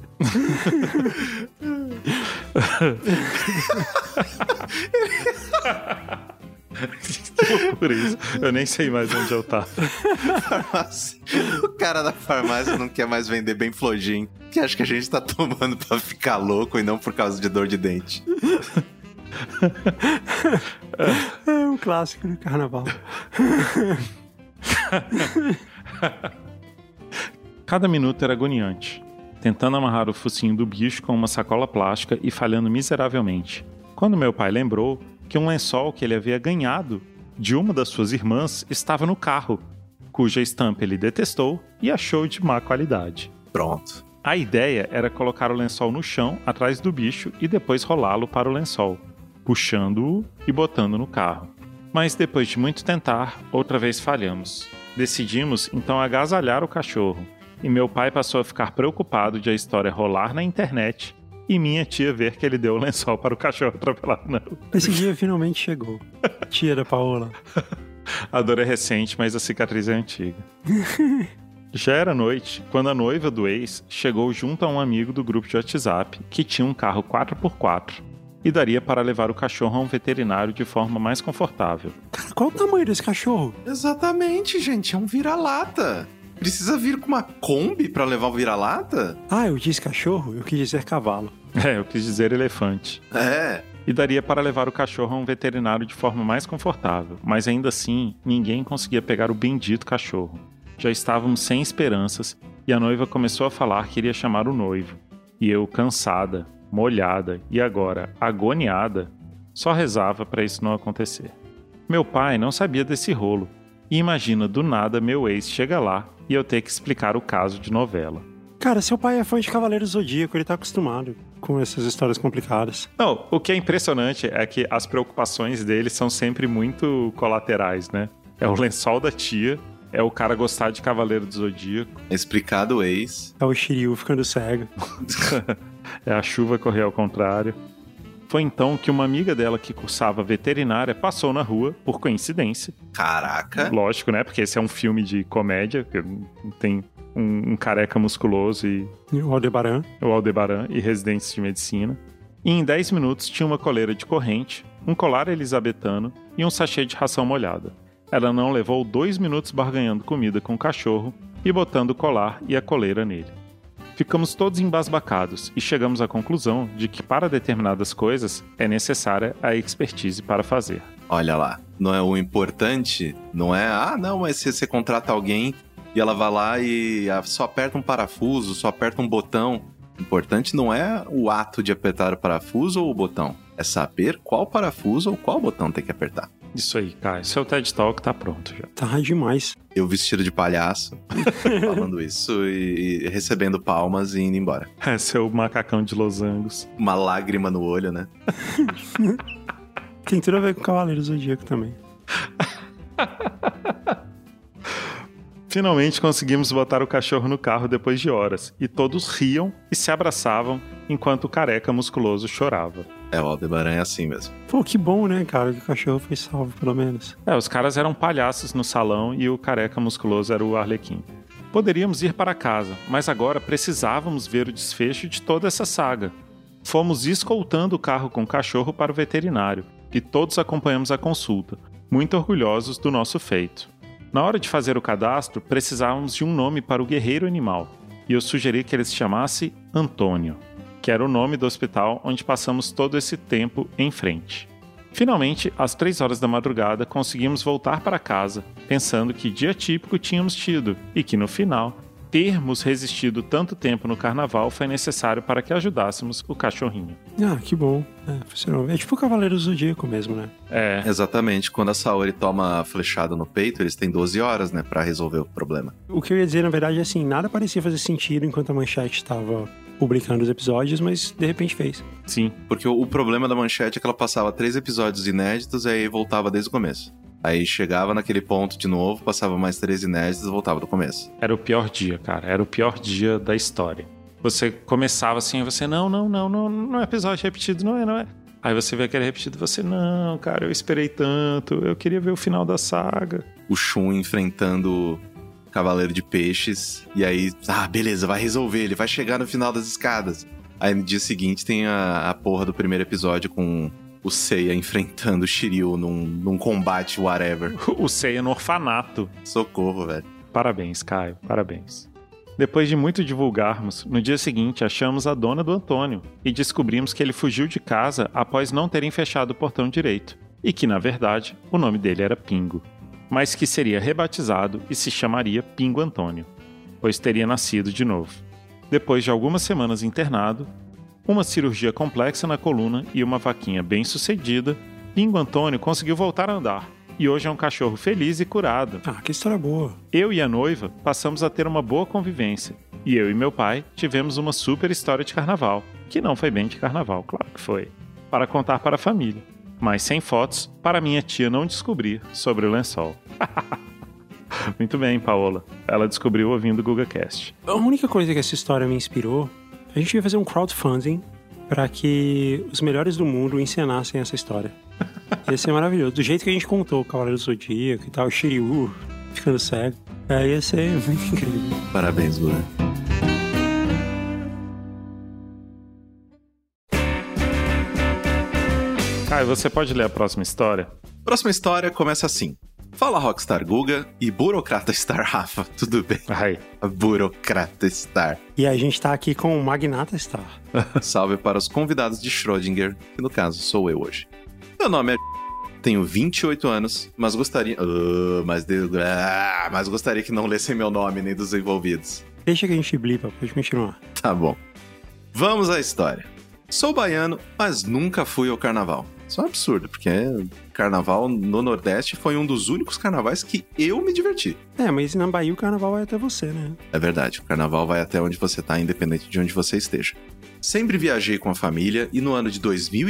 C: Por isso, eu nem sei mais onde eu tava.
A: O cara da farmácia não quer mais vender bem flojinho, que acha que a gente tá tomando pra ficar louco e não por causa de dor de dente.
B: É um clássico do carnaval.
C: Cada minuto era agoniante, tentando amarrar o focinho do bicho com uma sacola plástica e falhando miseravelmente. Quando meu pai lembrou que um lençol que ele havia ganhado de uma das suas irmãs estava no carro, cuja estampa ele detestou e achou de má qualidade.
A: Pronto.
C: A ideia era colocar o lençol no chão atrás do bicho e depois rolá-lo para o lençol, puxando-o e botando no carro. Mas depois de muito tentar, outra vez falhamos. Decidimos então agasalhar o cachorro, e meu pai passou a ficar preocupado de a história rolar na internet e minha tia ver que ele deu o lençol para o cachorro atropelado na rua.
B: Esse dia finalmente chegou. Tia da Paola.
C: A dor é recente, mas a cicatriz é antiga. Já era noite, quando a noiva do ex chegou junto a um amigo do grupo de WhatsApp que tinha um carro 4x4 e daria para levar o cachorro a um veterinário de forma mais confortável.
B: Cara, qual o tamanho desse cachorro?
A: Exatamente, gente. É um vira-lata. Precisa vir com uma Kombi pra levar o vira-lata?
B: Ah, eu disse cachorro? Eu quis dizer cavalo.
C: Eu quis dizer elefante. E daria para levar o cachorro a um veterinário de forma mais confortável, mas ainda assim, ninguém conseguia pegar o bendito cachorro. Já estávamos sem esperanças e a noiva começou a falar que iria chamar o noivo. E eu, cansada, molhada e agora agoniada, só rezava para isso não acontecer. Meu pai não sabia desse rolo e imagina do nada meu ex chega lá e eu ter que explicar o caso de novela.
B: Cara, seu pai é fã de Cavaleiro do Zodíaco, ele tá acostumado com essas histórias complicadas.
C: Não, o que é impressionante é que as preocupações dele são sempre muito colaterais, né? É o lençol da tia, é o cara gostar de Cavaleiro do Zodíaco.
A: Explicado o ex.
B: É o Shiryu ficando cego.
C: É a chuva correr ao contrário. Foi então que uma amiga dela que cursava veterinária passou na rua, por coincidência.
A: Caraca.
C: Lógico, né? Porque esse é um filme de comédia, que tem um careca musculoso e...
B: O Aldebaran.
C: O Aldebaran e residentes de medicina. E em 10 minutos tinha uma coleira de corrente, um colar elisabetano e um sachê de ração molhada. Ela não levou 2 minutos barganhando comida com o cachorro e botando o colar e a coleira nele. Ficamos todos embasbacados e chegamos à conclusão de que para determinadas coisas é necessária a expertise para fazer.
A: Olha lá, não é o importante, não é, mas se você contrata alguém e ela vai lá e só aperta um parafuso, só aperta um botão. O importante não é o ato de apertar o parafuso ou o botão, é saber qual parafuso ou qual botão tem que apertar.
C: Isso aí, cara. Seu TED Talk tá pronto já.
B: Tá demais.
A: Eu vestido de palhaço, falando isso e recebendo palmas e indo embora.
C: É seu macacão de losangos.
A: Uma lágrima no olho, né?
B: Tem tudo a ver com o Cavaleiro do Zodíaco também.
C: Finalmente conseguimos botar o cachorro no carro depois de horas, e todos riam e se abraçavam enquanto o careca musculoso chorava.
A: O Aldebaran é assim mesmo.
B: Pô, que bom, né, cara, que o cachorro foi salvo, pelo menos.
C: Os caras eram palhaços no salão e o careca musculoso era o Arlequim. Poderíamos ir para casa, mas agora precisávamos ver o desfecho de toda essa saga. Fomos escoltando o carro com o cachorro para o veterinário, e todos acompanhamos a consulta, muito orgulhosos do nosso feito. Na hora de fazer o cadastro, precisávamos de um nome para o guerreiro animal, e eu sugeri que ele se chamasse Antônio, que era o nome do hospital onde passamos todo esse tempo em frente. Finalmente, às 3 horas da madrugada, conseguimos voltar para casa, pensando que dia típico tínhamos tido, e que no final, termos resistido tanto tempo no carnaval foi necessário para que ajudássemos o cachorrinho.
B: Ah, que bom. Funcionou. É tipo o Cavaleiro do Zodíaco mesmo, né?
A: Exatamente. Quando a Saori toma a flechada no peito, eles têm 12 horas, né, pra resolver o problema.
B: O que eu ia dizer, na verdade, é assim, nada parecia fazer sentido enquanto a Manchete estava publicando os episódios, mas de repente fez.
C: Sim.
A: Porque o problema da Manchete é que ela passava 3 episódios inéditos e aí voltava desde o começo. Aí chegava naquele ponto de novo, passava mais 3 inéditos e voltava do começo.
C: Era o pior dia, cara. Era o pior dia da história. Você começava assim, você, não é episódio repetido, não é. Aí você vê aquele repetido, você, não, cara, eu esperei tanto, eu queria ver o final da saga.
A: O Shun enfrentando o Cavaleiro de Peixes, e aí, beleza, vai resolver, ele vai chegar no final das escadas. Aí no dia seguinte tem a porra do primeiro episódio com o Seiya enfrentando o Shiryu num combate whatever.
C: O Seiya no orfanato.
A: Socorro, velho.
C: Parabéns, Caio, parabéns. Depois de muito divulgarmos, no dia seguinte achamos a dona do Antônio e descobrimos que ele fugiu de casa após não terem fechado o portão direito e que, na verdade, o nome dele era Pingo, mas que seria rebatizado e se chamaria Pingo Antônio, pois teria nascido de novo. Depois de algumas semanas internado, uma cirurgia complexa na coluna e uma vaquinha bem-sucedida, Pingo Antônio conseguiu voltar a andar. E hoje é um cachorro feliz e curado.
B: Que história boa.
C: Eu e a noiva passamos a ter uma boa convivência. E eu e meu pai tivemos uma super história de carnaval. Que não foi bem de carnaval, claro que foi. Para contar para a família. Mas sem fotos, para minha tia não descobrir sobre o lençol. Muito bem, Paola. Ela descobriu ouvindo o GugaCast.
B: A única coisa que essa história me inspirou, a gente ia fazer um crowdfunding para que os melhores do mundo encenassem essa história. Ia ser maravilhoso. Do jeito que a gente contou, o Cavaleiro do Zodíaco e tal, o Shiryu ficando cego. Ia ser muito incrível.
A: Parabéns, Lula.
C: Caio, você pode ler a próxima história?
A: Próxima história começa assim. Fala, Rockstar Guga e Burocrata Star Rafa. Tudo bem?
C: Ai.
A: A Burocrata Star.
B: E a gente tá aqui com o Magnata Star.
A: Salve para os convidados de Schrödinger, que no caso sou eu hoje. Meu nome é... Tenho 28 anos, mas gostaria... mas gostaria que não lessem meu nome nem dos envolvidos.
B: Deixa que a gente blipa, pode continuar.
A: Tá bom. Vamos à história. Sou baiano, mas nunca fui ao carnaval. Isso é um absurdo, porque carnaval no Nordeste foi um dos únicos carnavais que eu me diverti.
B: Mas na Bahia o carnaval vai até você, né?
A: É verdade, o carnaval vai até onde você tá, independente de onde você esteja. Sempre viajei com a família e no ano de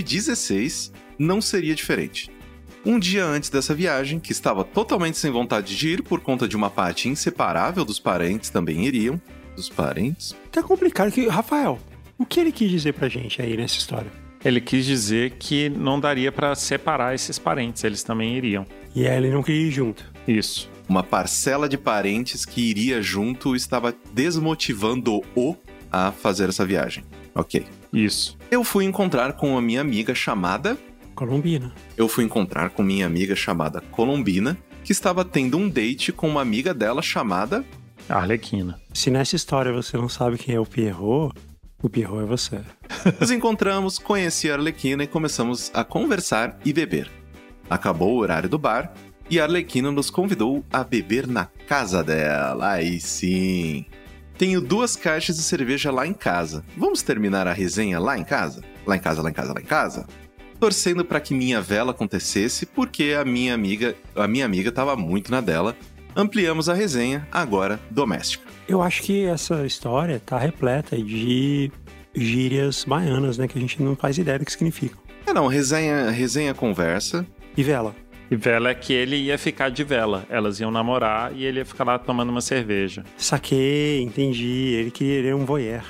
A: 2016 não seria diferente. Um dia antes dessa viagem, que estava totalmente sem vontade de ir por conta de uma parte inseparável dos parentes também iriam. Dos parentes?
B: Tá complicado que... Rafael, o que ele quis dizer pra gente aí nessa história?
C: Ele quis dizer que não daria pra separar esses parentes, eles também iriam.
B: E ele não queria ir junto.
C: Isso.
A: Uma parcela de parentes que iria junto estava desmotivando-o a fazer essa viagem. Ok.
C: Isso.
A: Eu fui encontrar com a minha amiga chamada...
B: Colombina.
A: Eu fui encontrar com minha amiga chamada Colombina, que estava tendo um date com uma amiga dela chamada...
C: Arlequina.
B: Se nessa história você não sabe quem é o Pierrot é você.
A: Nos encontramos, conheci a Arlequina e começamos a conversar e beber. Acabou o horário do bar e a Arlequina nos convidou a beber na casa dela. Aí sim. Tenho 2 caixas de cerveja lá em casa. Vamos terminar a resenha lá em casa? Lá em casa, lá em casa, lá em casa? Torcendo para que minha vela acontecesse, porque a minha amiga estava muito na dela. Ampliamos a resenha, agora doméstica.
B: Eu acho que essa história tá repleta de gírias baianas, né? Que a gente não faz ideia do que significam.
A: Não, resenha conversa.
B: E vela?
C: E vela é que ele ia ficar de vela. Elas iam namorar e ele ia ficar lá tomando uma cerveja.
B: Saquei, entendi. Ele queria um voyeur.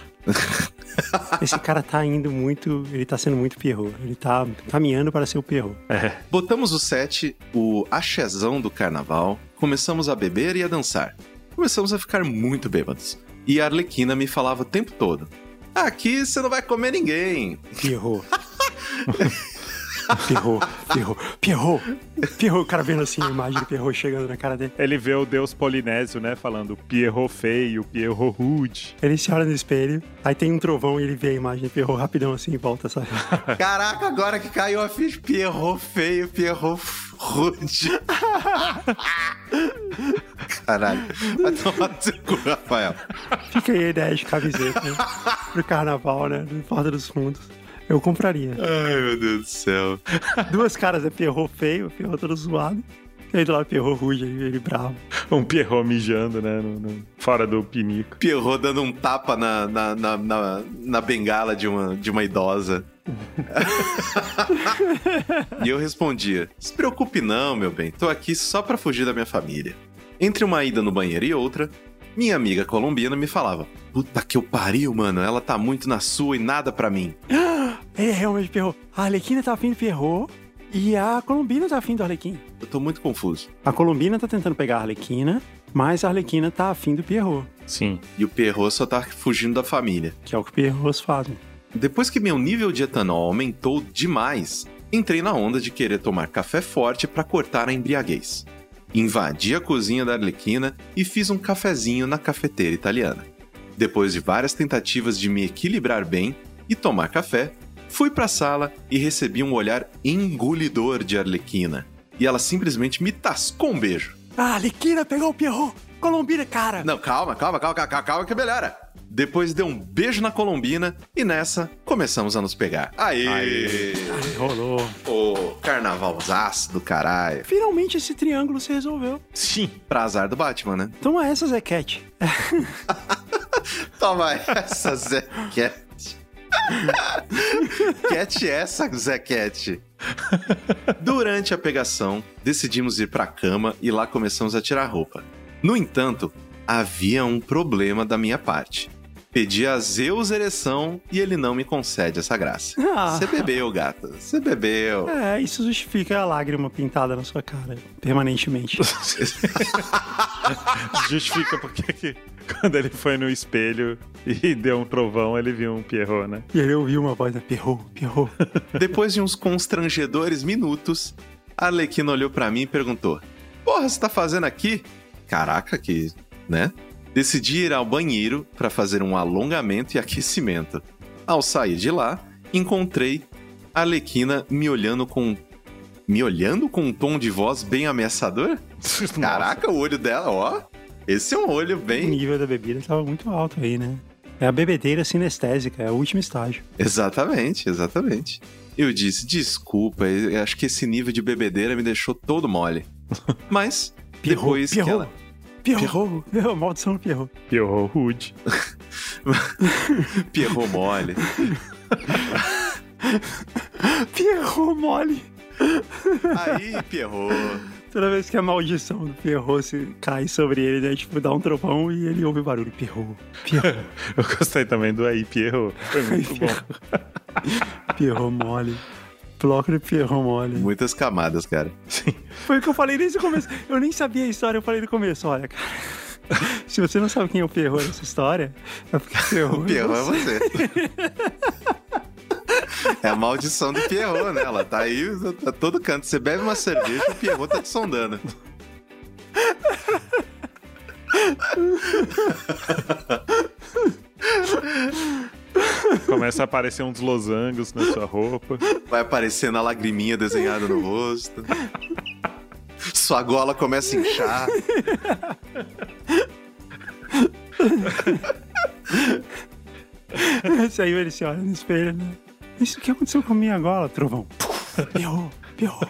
B: Esse cara tá indo muito... Ele tá sendo muito Pierrot. Ele tá caminhando para ser o Pierrot.
A: Botamos o set, o axézão do carnaval. Começamos a beber e a dançar. Começamos a ficar muito bêbados. E a Arlequina me falava o tempo todo. Aqui você não vai comer ninguém.
B: Pierrot. Pierrot, o cara vendo assim a imagem do Pierrot chegando na cara dele.
C: Ele vê o deus polinésio, né, falando Pierrot feio, Pierrot rude.
B: Ele se olha no espelho, aí tem um trovão e ele vê a imagem do Pierrot rapidão assim e volta, sabe?
A: Caraca, agora que caiu a ficha, Pierrot feio, Pierrot rude. Caralho, vai tomar no seu cu, Rafael.
B: Fica aí a ideia de camiseta, né? Pro carnaval, né, no Porta dos Fundos. Eu compraria.
A: Ai, meu Deus do céu.
B: 2 caras, é Pierrot feio, Pierrot todo zoado. E aí do lado Pierrot rude, ele bravo.
C: Um Pierrot mijando, né? Fora do pinico.
A: Pierrot dando um tapa na bengala de uma idosa. E eu respondia: se preocupe não, meu bem. Tô aqui só pra fugir da minha família. Entre uma ida no banheiro e outra, minha amiga Colombina me falava: puta que eu pariu, mano. Ela tá muito na sua e nada pra mim.
B: Ele é realmente Pierrot. A Arlequina tá afim do Pierrot e a Colombina tá afim do Arlequim.
A: Eu tô muito confuso.
B: A Colombina tá tentando pegar a Arlequina, mas a Arlequina tá afim do Pierrot.
C: Sim.
A: E o Pierrot só tá fugindo da família.
B: Que é o que Pierrots fazem.
A: Depois que meu nível de etanol aumentou demais, entrei na onda de querer tomar café forte pra cortar a embriaguez. Invadi a cozinha da Arlequina e fiz um cafezinho na cafeteira italiana. Depois de várias tentativas de me equilibrar bem e tomar café, fui pra sala e recebi um olhar engolidor de Arlequina. E ela simplesmente me tascou um beijo.
B: Ah, Arlequina pegou o Pierrot! Colombina, cara!
A: Não, calma que melhora. Depois deu um beijo na Colombina e nessa começamos a nos pegar. Aê!
B: Ai, rolou.
A: Ô, carnavalzaço do caralho.
B: Finalmente esse triângulo se resolveu.
C: Sim.
A: Pra azar do Batman, né?
B: Toma essa, Zé Cat.
A: Toma essa, Zé Cat. Cat essa, Zé Cat. Durante a pegação, decidimos ir pra cama e lá começamos a tirar roupa. No entanto, havia um problema da minha parte. Pedi a Zeus ereção e ele não me concede essa graça. Você bebeu, gata. Você bebeu.
B: Isso justifica a lágrima pintada na sua cara, permanentemente.
C: Justifica porque quando ele foi no espelho e deu um trovão, ele viu um Pierrot, né?
B: E ele ouviu uma voz, Pierrot.
A: Depois de uns constrangedores minutos, a Arlequina olhou pra mim e perguntou: porra, você tá fazendo aqui? Caraca, que... né? Decidi ir ao banheiro para fazer um alongamento e aquecimento. Ao sair de lá, encontrei a Arlequina me olhando com um tom de voz bem ameaçador. Caraca, o olho dela, ó. Esse é um olho bem...
B: O nível da bebida estava muito alto aí, né? É a bebedeira sinestésica, é o último estágio.
A: Exatamente. Eu disse, desculpa, eu acho que esse nível de bebedeira me deixou todo mole. Mas, depois que ela...
B: Pierrot, maldição do Pierrot.
C: Pierrot rude.
A: Pierrot mole.
B: Pierrot mole.
A: Aí, Pierrot.
B: Toda vez que a maldição do Pierrot se cai sobre ele, né? Tipo, dá um trovão e ele ouve o barulho. Pierrot.
C: Eu gostei também do aí, Pierrot. Foi muito bom.
B: Pierrot mole. Bloco de Pierrot mole.
A: Muitas camadas, cara.
C: Sim.
B: Foi o que eu falei desde o começo. Eu nem sabia a história, eu falei no começo. Olha, cara, se você não sabe quem é o Pierrot nessa história, é porque
A: o Pierrot é você. É a maldição do Pierrot, né? Ela tá aí a todo canto. Você bebe uma cerveja e o Pierrot tá te sondando.
C: Começa a aparecer uns losangos na sua roupa.
A: Vai aparecendo a lagriminha desenhada no rosto. Sua gola começa a inchar.
B: Saiu ele se olha no espelho, né? Isso que aconteceu com a minha gola, trovão. Pierrot.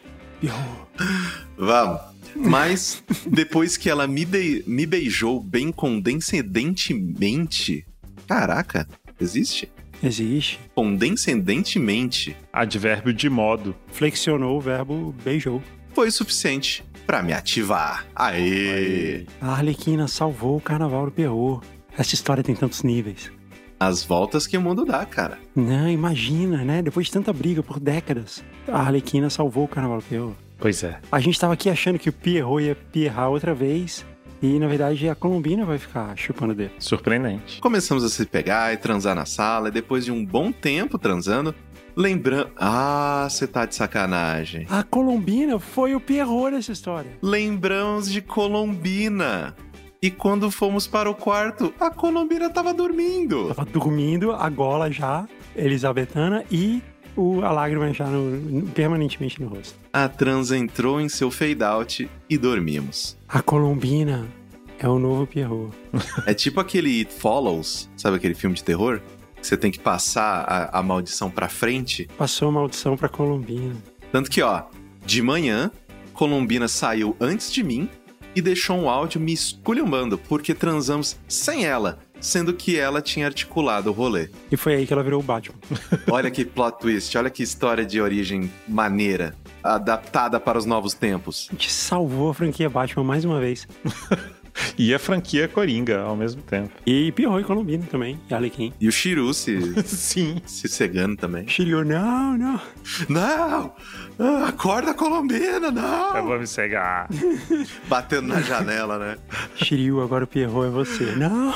A: Vamos. Mas, depois que ela me beijou bem condescendentemente... Caraca, existe?
B: Existe.
A: Condescendentemente.
C: Advérbio de modo.
B: Flexionou o verbo beijou.
A: Foi suficiente pra me ativar. Aê!
B: A Arlequina salvou o carnaval do Pierrot. Essa história tem tantos níveis.
A: As voltas que o mundo dá, cara.
B: Não, imagina, né? Depois de tanta briga por décadas, a Arlequina salvou o carnaval do Pierrot.
C: Pois é.
B: A gente tava aqui achando que o Pierrot ia pierrar outra vez. E, na verdade, a Colombina vai ficar chupando dele.
C: Surpreendente.
A: Começamos a se pegar e transar na sala. E depois de um bom tempo transando, lembrando... Ah, você tá de sacanagem.
B: A Colombina foi o Pierrot nessa história.
A: Lembramos de Colombina. E quando fomos para o quarto, a Colombina tava dormindo.
B: Tava dormindo, a gola já, elisabetana e a lágrima já permanentemente no rosto.
A: A transa entrou em seu fade-out e dormimos.
B: A Colombina é o novo Pierrot.
A: É tipo aquele It Follows, sabe aquele filme de terror? Que você tem que passar a maldição pra frente.
B: Passou a maldição pra Colombina.
A: Tanto que, ó, de manhã, Colombina saiu antes de mim e deixou um áudio me esculhambando, porque transamos sem ela, sendo que ela tinha articulado o rolê.
B: E foi aí que ela virou o Batman.
A: Olha que plot twist, olha que história de origem maneira, adaptada para os novos tempos.
B: A gente salvou a franquia Batman mais uma vez.
C: E a franquia Coringa ao mesmo tempo.
B: E Pierrot e Colombina também, e Arlequim.
A: E o Shiru
C: Sim.
A: se cegando também.
B: Shiryu, não!
A: Não! Acorda, Colombina, não!
C: Eu vou me cegar.
A: Batendo na janela, né?
B: Shiryu, agora o Pierrot é você. Não!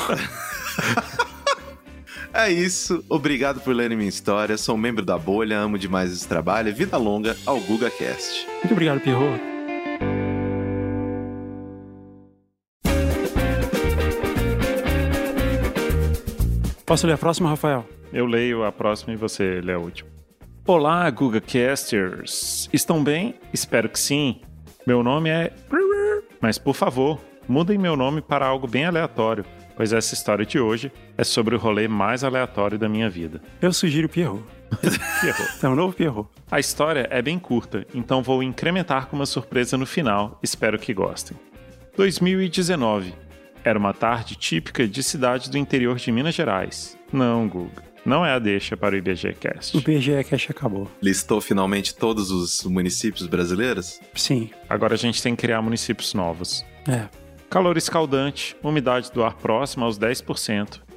A: É isso. Obrigado por lerem minha história. Sou um membro da bolha, amo demais esse trabalho. Vida longa ao GugaCast.
B: Muito obrigado, Pierrot. Posso ler a próxima, Rafael?
C: Eu leio a próxima e você lê a última. Olá, GugaCasters! Estão bem? Espero que sim. Meu nome é... Mas, por favor, mudem meu nome para algo bem aleatório, pois essa história de hoje é sobre o rolê mais aleatório da minha vida.
B: Eu sugiro Pierrot.
C: Pierrot.
B: É um novo Pierrot.
C: A história é bem curta, então vou incrementar com uma surpresa no final. Espero que gostem. 2019. Era uma tarde típica de cidade do interior de Minas Gerais. Não, Guga. Não é a deixa para o IBGCast.
B: O IBGCast acabou.
A: Listou finalmente todos os municípios brasileiros?
B: Sim.
C: Agora a gente tem que criar municípios novos.
B: É.
C: Calor escaldante, umidade do ar próxima aos 10%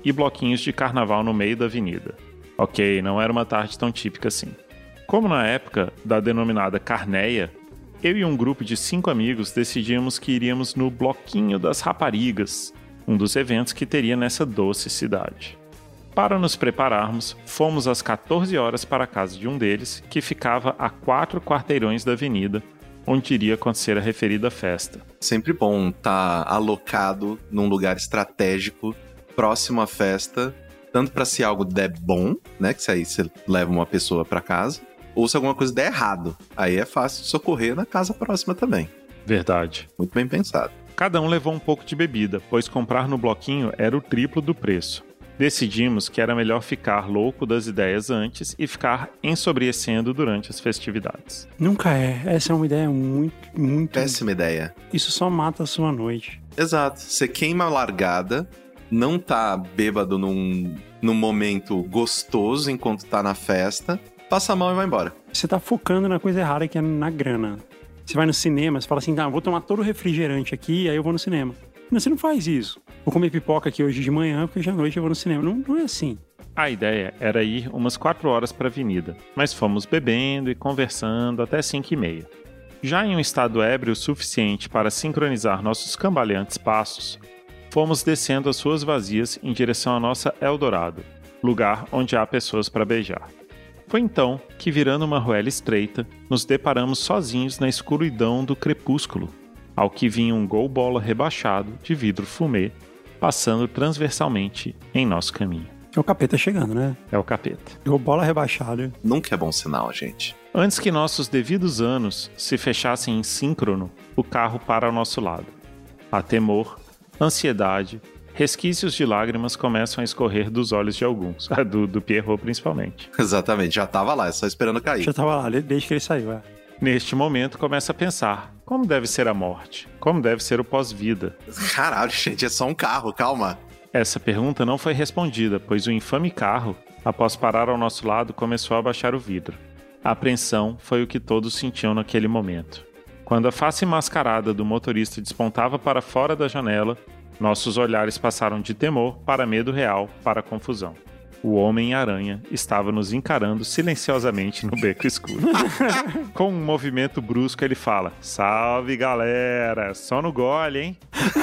C: e bloquinhos de carnaval no meio da avenida. Ok, não era uma tarde tão típica assim. Como na época da denominada Carneia, eu e um grupo de 5 amigos decidimos que iríamos no Bloquinho das Raparigas, um dos eventos que teria nessa doce cidade. Para nos prepararmos, fomos às 14 horas para a casa de um deles, que ficava a 4 quarteirões da avenida, onde iria acontecer a referida festa.
A: Sempre bom estar alocado num lugar estratégico, próximo à festa, tanto para se algo der bom, né, que aí você leva uma pessoa para casa, ou se alguma coisa der errado. Aí é fácil de socorrer na casa próxima também.
C: Verdade.
A: Muito bem pensado.
C: Cada um levou um pouco de bebida, pois comprar no bloquinho era o triplo do preço. Decidimos que era melhor ficar louco das ideias antes e ficar ensobriecendo durante as festividades.
B: Nunca é. Essa é uma ideia muito...
A: Péssima ideia.
B: Isso só mata a sua noite.
A: Exato. Você queima a largada, não tá bêbado num momento gostoso enquanto tá na festa, passa a mão e vai embora.
B: Você tá focando na coisa errada, que é na grana. Você vai no cinema, você fala assim, vou tomar todo o refrigerante aqui, aí eu vou no cinema. Não, você não faz isso. Vou comer pipoca aqui hoje de manhã, porque hoje à noite eu vou no cinema. Não é assim.
C: A ideia era ir umas 4 horas para a avenida, mas fomos bebendo e conversando até 5h30. Já em um estado ébrio suficiente para sincronizar nossos cambaleantes passos, fomos descendo as ruas vazias em direção à nossa Eldorado, lugar onde há pessoas para beijar. Foi então que, virando uma ruela estreita, nos deparamos sozinhos na escuridão do crepúsculo, ao que vinha um Gol-Bola rebaixado de vidro fumê, passando transversalmente em nosso caminho.
B: É o capeta chegando, né?
C: É o capeta.
B: Gol-Bola rebaixado.
A: Nunca é bom sinal, gente.
C: Antes que nossos devidos anos se fechassem em síncrono, o carro para ao nosso lado. Há temor, ansiedade, resquícios de lágrimas começam a escorrer dos olhos de alguns, do Pierrot principalmente.
A: Exatamente, já tava lá, é só esperando cair.
B: Já tava lá, desde que ele saiu, é.
C: Neste momento, começa a pensar, como deve ser a morte? Como deve ser o pós-vida?
A: Caralho, gente, é só um carro, calma.
C: Essa pergunta não foi respondida, pois o infame carro, após parar ao nosso lado, começou a abaixar o vidro. A apreensão foi o que todos sentiam naquele momento. Quando a face mascarada do motorista despontava para fora da janela, nossos olhares passaram de temor para medo real, para confusão. O Homem-Aranha estava nos encarando silenciosamente no beco escuro. Com um movimento brusco, ele fala: "Salve, galera! Só no gole, hein?"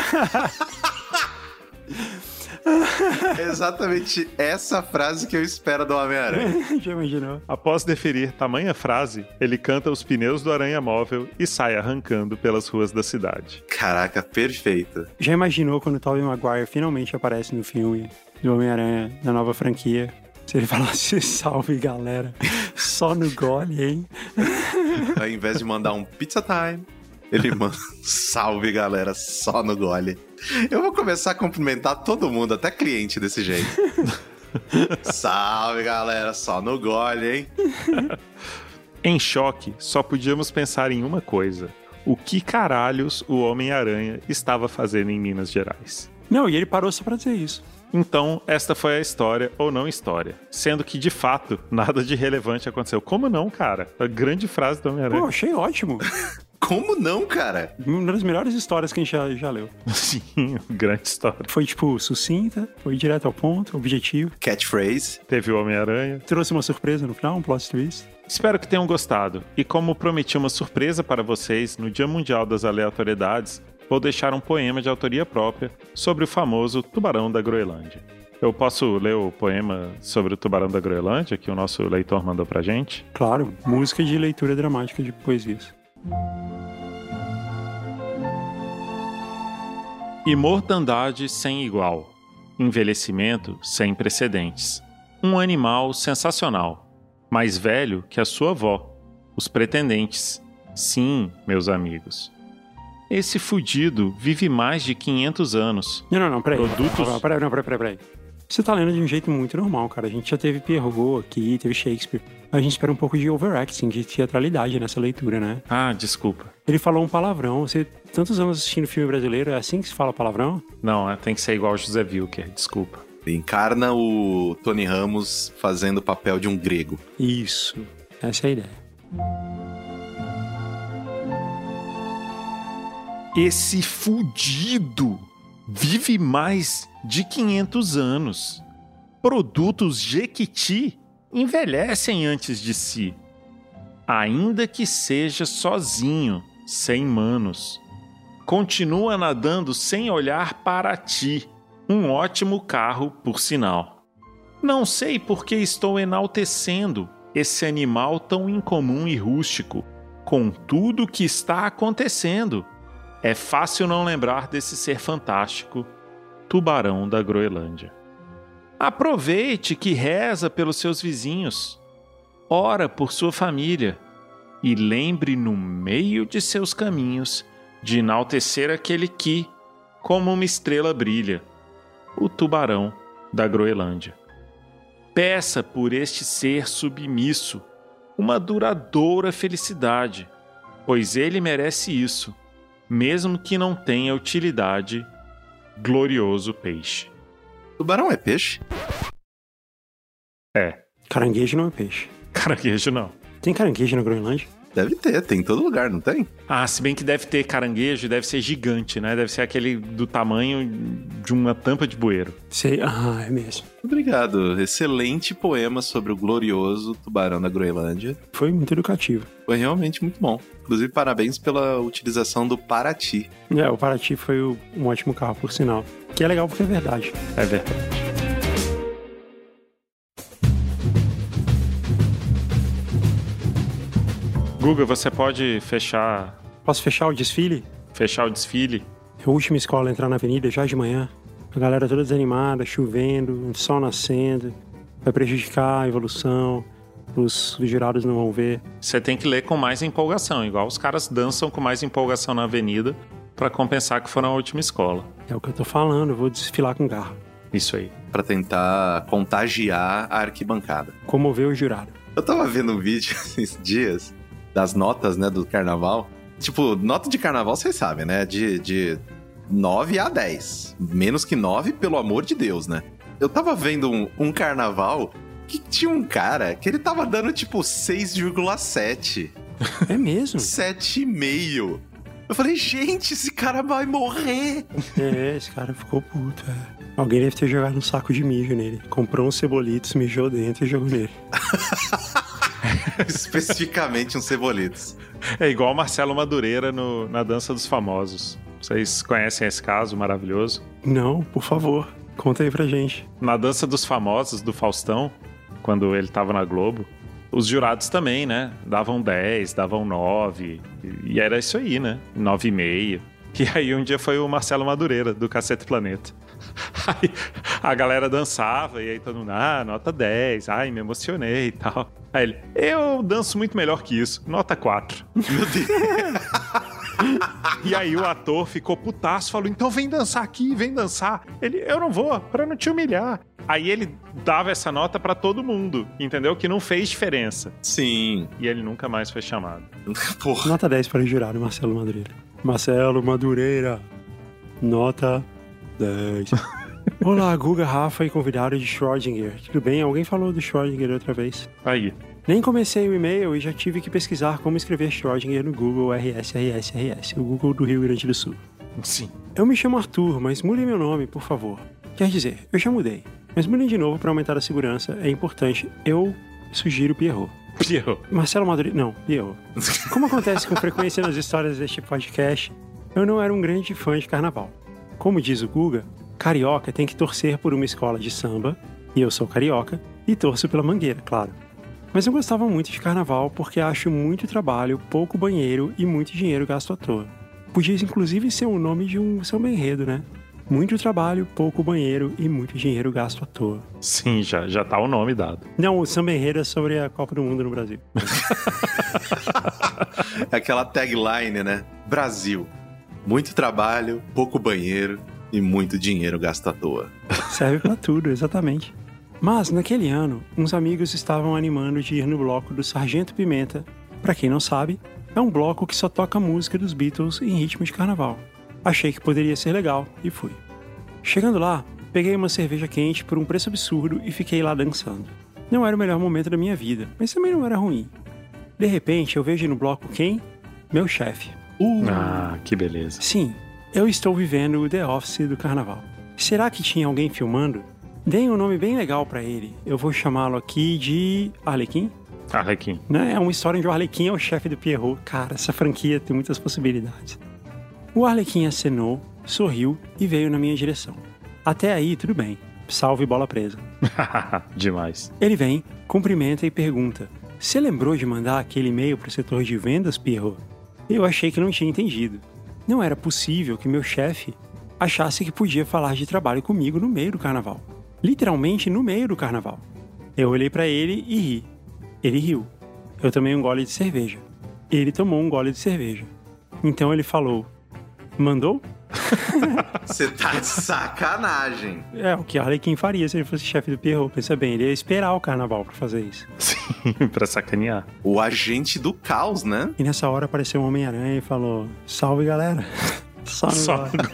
A: É exatamente essa frase que eu espero do Homem-Aranha.
B: Já imaginou?
C: Após deferir tamanha frase, ele canta os pneus do Aranha Móvel e sai arrancando pelas ruas da cidade.
A: Caraca, perfeito.
B: Já imaginou quando o Tobey Maguire finalmente aparece no filme do Homem-Aranha, da nova franquia? Se ele falasse, salve galera, só no gole, hein?
A: Ao invés de mandar um pizza time, ele manda salve galera, só no gole. Eu vou começar a cumprimentar todo mundo, até cliente desse jeito. Salve galera, só no gole, hein?
C: Em choque, só podíamos pensar em uma coisa: o que caralhos o Homem-Aranha estava fazendo em Minas Gerais?
B: Não, e ele parou só pra dizer isso.
C: Então, esta foi a história ou não história. Sendo que, de fato, nada de relevante aconteceu. Como não, cara? A grande frase do Homem-Aranha.
B: Pô, achei ótimo.
A: Como não, cara?
B: Uma das melhores histórias que a gente já leu.
C: Sim, grande história.
B: Foi, tipo, sucinta, foi direto ao ponto, objetivo.
A: Catchphrase.
C: Teve o Homem-Aranha.
B: Trouxe uma surpresa no final, um plot twist.
C: Espero que tenham gostado. E como prometi uma surpresa para vocês, no Dia Mundial das Aleatoriedades, vou deixar um poema de autoria própria sobre o famoso Tubarão da Groenlândia. Eu posso ler o poema sobre o Tubarão da Groenlândia, que o nosso leitor mandou pra gente?
B: Claro, música de leitura dramática de poesias.
C: Imortandade sem igual. Envelhecimento sem precedentes. Um animal sensacional. Mais velho que a sua avó. Os pretendentes. Sim, meus amigos. Esse fudido vive mais de 500 anos.
B: Não, peraí.
C: Produtos...
B: Peraí. Você tá lendo de um jeito muito normal, cara. A gente já teve Pierrot aqui, teve Shakespeare. A gente espera um pouco de overacting, de teatralidade nessa leitura, né?
C: Ah, desculpa.
B: Ele falou um palavrão. Você, tantos anos assistindo filme brasileiro, é assim que se fala palavrão?
C: Não, tem que ser igual o José Wilker, desculpa.
A: Encarna o Tony Ramos fazendo o papel de um grego.
B: Isso, essa é a ideia.
C: Esse fudido vive mais de 500 anos. Produtos Jequiti envelhecem antes de si, ainda que seja sozinho, sem manos. Continua nadando sem olhar para ti, um ótimo carro, por sinal. Não sei por que estou enaltecendo esse animal tão incomum e rústico, com tudo o que está acontecendo. É fácil não lembrar desse ser fantástico, tubarão da Groenlândia. Aproveite que reza pelos seus vizinhos, ora por sua família e lembre no meio de seus caminhos de enaltecer aquele que, como uma estrela, brilha, o tubarão da Groenlândia. Peça por este ser submisso uma duradoura felicidade, pois ele merece isso, mesmo que não tenha utilidade. Glorioso peixe.
A: Tubarão é peixe?
C: É.
B: Caranguejo não é peixe.
C: Caranguejo não.
B: Tem caranguejo na Groenlândia?
A: Deve ter, tem em todo lugar, não tem?
C: Ah, se bem que deve ter caranguejo, deve ser gigante, né? Deve ser aquele do tamanho de uma tampa de bueiro.
B: Sei, é mesmo.
A: Obrigado. Excelente poema sobre o glorioso tubarão da Groenlândia.
B: Foi muito educativo.
A: Foi realmente muito bom. Inclusive, parabéns pela utilização do Paraty.
B: O Paraty foi um ótimo carro, por sinal. Que é legal porque é verdade.
C: É verdade. Guga, você pode fechar...
B: Posso fechar o desfile?
C: Fechar o desfile?
B: A última escola a entrar na avenida já de manhã. A galera toda desanimada, chovendo, o sol nascendo. Vai prejudicar a evolução. Os jurados não vão ver.
C: Você tem que ler com mais empolgação, igual os caras dançam com mais empolgação na avenida pra compensar que foram a última escola.
B: É o que eu tô falando, eu vou desfilar com garra.
C: Isso aí.
A: Pra tentar contagiar a arquibancada.
B: Comover o jurado.
A: Eu tava vendo um vídeo esses dias das notas, né, do carnaval. Tipo, nota de carnaval, vocês sabem, né? De 9 a 10. Menos que 9, pelo amor de Deus, né? Eu tava vendo um carnaval que tinha um cara que ele tava dando, tipo, 6,7.
B: É mesmo?
A: 7,5. Eu falei, gente, esse cara vai morrer.
B: Esse cara ficou puto, Alguém deve ter jogado um saco de mijo nele. Comprou uns cebolitos, mijou dentro e jogou nele.
A: Especificamente uns cebolitos.
C: É igual o Marcelo Madureira na Dança dos Famosos. Vocês conhecem esse caso maravilhoso?
B: Não, por favor, conta aí pra gente.
C: Na Dança dos Famosos, do Faustão, quando ele tava na Globo, os jurados também, né? Davam 10, davam 9, e era isso aí, né? 9,5. E aí um dia foi o Marcelo Madureira, do Cacete Planeta. Aí a galera dançava, e aí todo mundo, nota 10, me emocionei e tal. Aí ele, eu danço muito melhor que isso, nota 4.
A: Meu Deus.
C: E aí o ator ficou putaço, falou, então vem dançar aqui, vem dançar. Ele, eu não vou, pra não te humilhar. Aí ele dava essa nota pra todo mundo, entendeu? Que não fez diferença.
A: Sim.
C: E ele nunca mais foi chamado.
B: Porra. Nota 10 para o jurado, Marcelo Madureira. Marcelo Madureira, nota 10. Olá, Guga, Rafa e convidado de Schrödinger. Tudo bem? Alguém falou do Schrödinger outra vez?
C: Aí.
B: Nem comecei o e-mail e já tive que pesquisar como escrever Schrödinger no Google RS, o Google do Rio Grande do Sul.
C: Sim.
B: Eu me chamo Arthur, mas mudem meu nome, por favor. Quer dizer, eu já mudei. Mas mudem de novo para aumentar a segurança, é importante. Eu sugiro Pierrot.
C: Pierrot.
B: Marcelo Madureira... Não, Pierrot. Como acontece com frequência nas histórias deste podcast, eu não era um grande fã de carnaval. Como diz o Guga, carioca tem que torcer por uma escola de samba, e eu sou carioca, e torço pela Mangueira, claro. Mas eu gostava muito de carnaval porque acho muito trabalho, pouco banheiro e muito dinheiro gasto à toa. Podia inclusive ser o nome de um samba enredo, né? Muito trabalho, pouco banheiro e muito dinheiro gasto à toa.
C: Sim, já tá o nome dado.
B: Não, o samba enredo é sobre a Copa do Mundo no Brasil.
A: Aquela tagline, né? Brasil. Muito trabalho, pouco banheiro e muito dinheiro gasto à toa.
B: Serve pra tudo, exatamente. Mas, naquele ano, uns amigos estavam animando de ir no bloco do Sargento Pimenta. Pra quem não sabe, é um bloco que só toca música dos Beatles em ritmo de carnaval. Achei que poderia ser legal e fui. Chegando lá, peguei uma cerveja quente por um preço absurdo e fiquei lá dançando. Não era o melhor momento da minha vida, mas também não era ruim. De repente, eu vejo no bloco quem? Meu chefe.
C: Que beleza.
B: Sim, Eu estou vivendo o The Office do carnaval. Será que tinha alguém filmando? Deem um nome bem legal pra ele. Eu vou chamá-lo aqui de Arlequim.
C: Arlequim.
B: Né? É uma história onde o Arlequim é o chefe do Pierrot. Cara, essa franquia tem muitas possibilidades. O Arlequim acenou, sorriu e veio na minha direção. Até aí, tudo bem. Salve bola presa.
C: Demais.
B: Ele vem, cumprimenta e pergunta: você lembrou de mandar aquele e-mail pro setor de vendas, Pierrot? Eu achei que não tinha entendido. Não era possível que meu chefe achasse que podia falar de trabalho comigo no meio do carnaval. Literalmente no meio do carnaval. Eu olhei pra ele e ri. Ele riu. Eu tomei um gole de cerveja. Ele tomou um gole de cerveja. Então ele falou: mandou?
A: Você tá de sacanagem.
B: É o que Arlequim faria se ele fosse chefe do Pierrot. Pensa bem, ele ia esperar o carnaval pra fazer isso.
C: Sim, pra sacanear.
A: O agente do caos, né?
B: E nessa hora apareceu um Homem-Aranha e falou: salve, galera. Só no gole.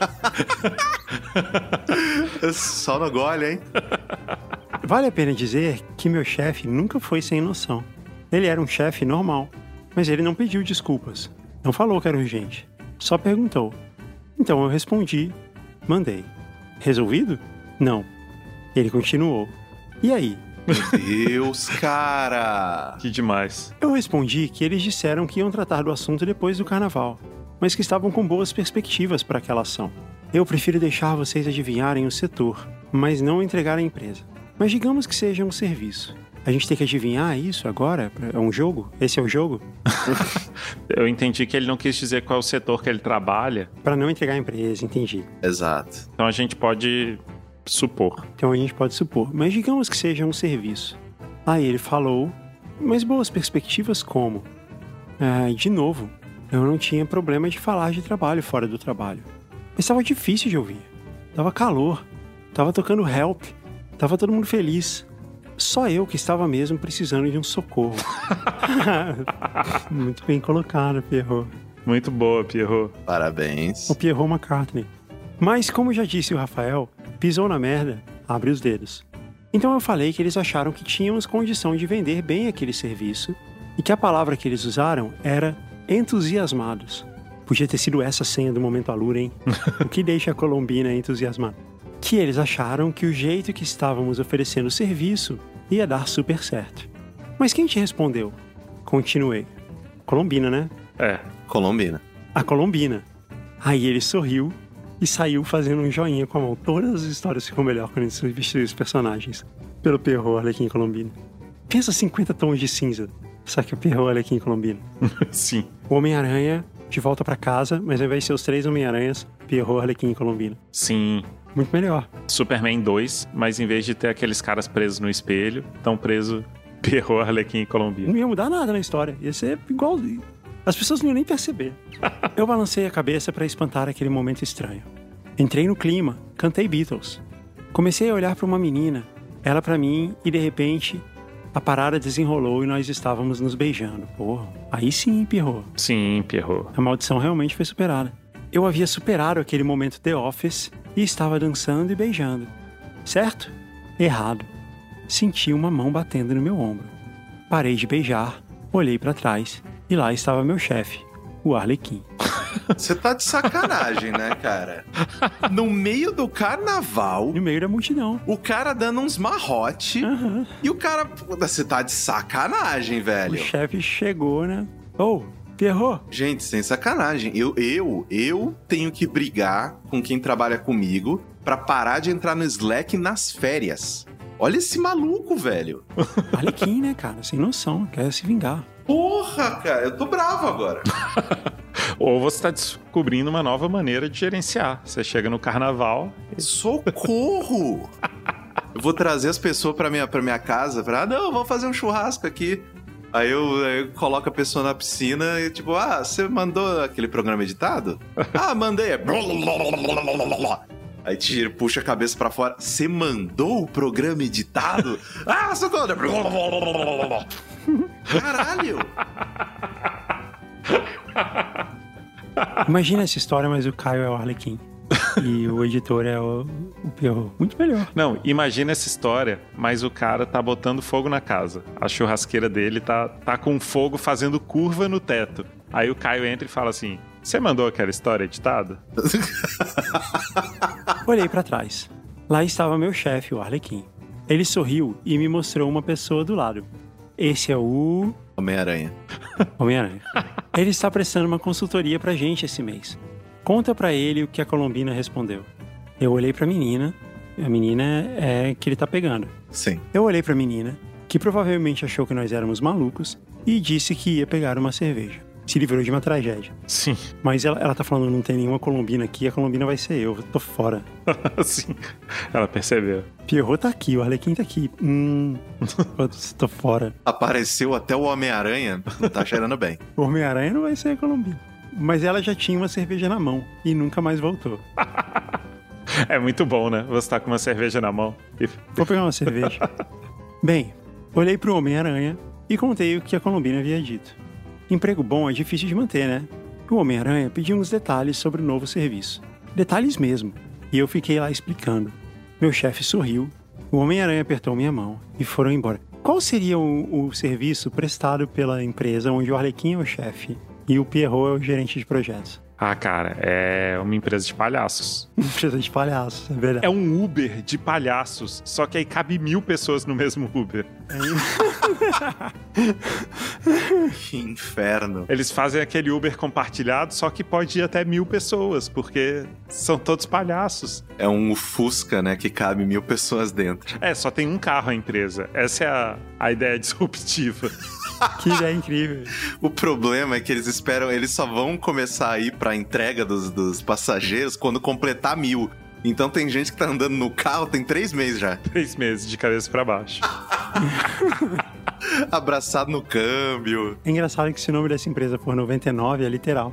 A: Só no gole, hein?
B: Vale a pena dizer que meu chefe nunca foi sem noção. Ele era um chefe normal, mas ele não pediu desculpas. Não falou que era urgente. Só perguntou. Então eu respondi, mandei. Resolvido? Não. Ele continuou. E aí?
A: Meu Deus, cara!
C: Que demais.
B: Eu respondi que eles disseram que iam tratar do assunto depois do carnaval, mas que estavam com boas perspectivas para aquela ação. Eu prefiro deixar vocês adivinharem o setor, mas não entregar a empresa. Mas digamos que seja um serviço. A gente tem que adivinhar isso agora? É um jogo? Esse é o jogo?
C: Eu entendi que ele não quis dizer qual é o setor que ele trabalha.
B: Para não entregar a empresa, entendi.
A: Exato.
C: Então a gente pode supor.
B: Então a gente pode supor. Mas digamos que seja um serviço. Aí ele falou, mas boas perspectivas como? De novo, eu não tinha problema de falar de trabalho fora do trabalho. Mas estava difícil de ouvir. Tava calor. Tava tocando Help. Tava todo mundo feliz. Só eu que estava mesmo precisando de um socorro. Muito bem colocado, Pierrot.
C: Muito boa, Pierrot.
A: Parabéns.
B: O Pierrot McCartney. Mas, como já disse o Rafael, pisou na merda, abre os dedos. Então eu falei que eles acharam que tínhamos condição de vender bem aquele serviço e que a palavra que eles usaram era entusiasmados. Podia ter sido essa a senha do Momento Alura, hein? O que deixa a Colombina entusiasmada? Que eles acharam que o jeito que estávamos oferecendo o serviço ia dar super certo. Mas quem te respondeu? Continuei. Colombina, né?
C: É.
A: Colombina.
B: A Colombina. Aí ele sorriu e saiu fazendo um joinha com a mão. Todas as histórias ficam melhor quando a gente substitui os personagens pelo Pierrot, Arlequim e Colombina. Pensa 50 tons de cinza. Só que o Pierrot, Arlequim e Colombina.
C: Sim.
B: O Homem-Aranha de volta pra casa, mas ao invés de ser os 3 Homem-Aranhas, Pierrot, Arlequim e Colombina.
C: Sim.
B: Muito melhor.
C: Superman 2, mas em vez de ter aqueles caras presos no espelho, estão presos Pierrot, Arlequim e Colombina.
B: Não ia mudar nada na história. Ia ser igual. As pessoas não iam nem perceber. Eu balancei a cabeça para espantar aquele momento estranho. Entrei no clima, cantei Beatles. Comecei a olhar para uma menina, ela para mim, e de repente a parada desenrolou e nós estávamos nos beijando. Porra, aí sim, Pierrot.
C: Sim, Pierrot.
B: A maldição realmente foi superada. Eu havia superado aquele momento The Office e estava dançando e beijando. Certo? Errado. Senti uma mão batendo no meu ombro. Parei de beijar, olhei para trás e lá estava meu chefe, o Arlequim.
A: Você tá de sacanagem, né, cara? No meio do carnaval,
B: No meio da multidão.
A: o cara dando uns marrote e o cara... Você tá de sacanagem,
B: O
A: velho.
B: chefe chegou, né? Ô, Pierrot.
A: Gente, sem sacanagem. Eu tenho que brigar com quem trabalha comigo pra parar de entrar no Slack nas férias. Olha esse maluco, velho.
B: Arlequim, né, cara? Sem noção, quer se vingar.
A: Porra, cara, eu tô bravo agora.
C: Ou você está descobrindo uma nova maneira de gerenciar. Você chega no carnaval...
A: Socorro! Eu vou trazer as pessoas pra minha casa, não, vou fazer um churrasco aqui. Aí eu coloco a pessoa na piscina e tipo, você mandou aquele programa editado? Mandei. Aí puxa a cabeça pra fora. Você mandou o programa editado? Socorro! Caralho!
B: Imagina essa história, mas o Caio é o Arlequim. E o editor é o Pierrot. Muito melhor.
C: Não, imagina essa história, mas o cara tá botando fogo na casa. A churrasqueira dele tá com fogo fazendo curva no teto. Aí o Caio entra e fala assim: Você mandou aquela história editada?
B: Olhei pra trás. Lá estava meu chefe, o Arlequim. Ele sorriu e me mostrou uma pessoa do lado. Esse é o...
A: Homem-Aranha.
B: Homem-Aranha. Ele está prestando uma consultoria pra gente esse mês. Conta pra ele o que a Colombina respondeu. Eu olhei pra menina. A menina é que ele tá pegando.
A: Sim.
B: Eu olhei pra menina, que provavelmente achou que nós éramos malucos, e disse que ia pegar uma cerveja. Se livrou de uma tragédia.
C: Sim.
B: Mas ela tá falando, não tem nenhuma Colombina aqui, a Colombina vai ser eu tô fora.
C: Sim. Ela percebeu.
B: Pierrot tá aqui, o Arlequim tá aqui. Tô fora.
A: Apareceu até o Homem-Aranha, não tá cheirando bem.
B: O Homem-Aranha não vai ser a Colombina. Mas ela já tinha uma cerveja na mão e nunca mais voltou.
C: É muito bom, né? Você tá com uma cerveja na mão.
B: Vou pegar uma cerveja. Bem, olhei pro Homem-Aranha e contei o que a Colombina havia dito. Emprego bom é difícil de manter, né? O Homem-Aranha pediu uns detalhes sobre o novo serviço. Detalhes mesmo. E eu fiquei lá explicando. Meu chefe sorriu, o Homem-Aranha apertou minha mão e foram embora. Qual seria o serviço prestado pela empresa onde o Arlequim é o chefe e o Pierrot é o gerente de projetos?
C: Ah, cara, é uma empresa de palhaços.
B: Empresa de palhaços, é verdade.
C: É um Uber de palhaços, só que aí cabe 1000 pessoas no mesmo Uber.
A: Que inferno.
C: Eles fazem aquele Uber compartilhado, só que pode ir até 1000 pessoas, porque são todos palhaços.
A: É um Fusca, né, que cabe 1000 pessoas dentro.
C: É, só tem um carro a empresa. Essa é a ideia disruptiva.
B: Que ideia incrível.
A: O problema é que eles só vão começar a ir pra entrega dos passageiros quando completar 1000. Então tem gente que tá andando no carro tem 3 meses já.
C: 3 meses de cabeça pra baixo.
A: Abraçado no câmbio.
B: É engraçado que se o nome dessa empresa for 99 é literal.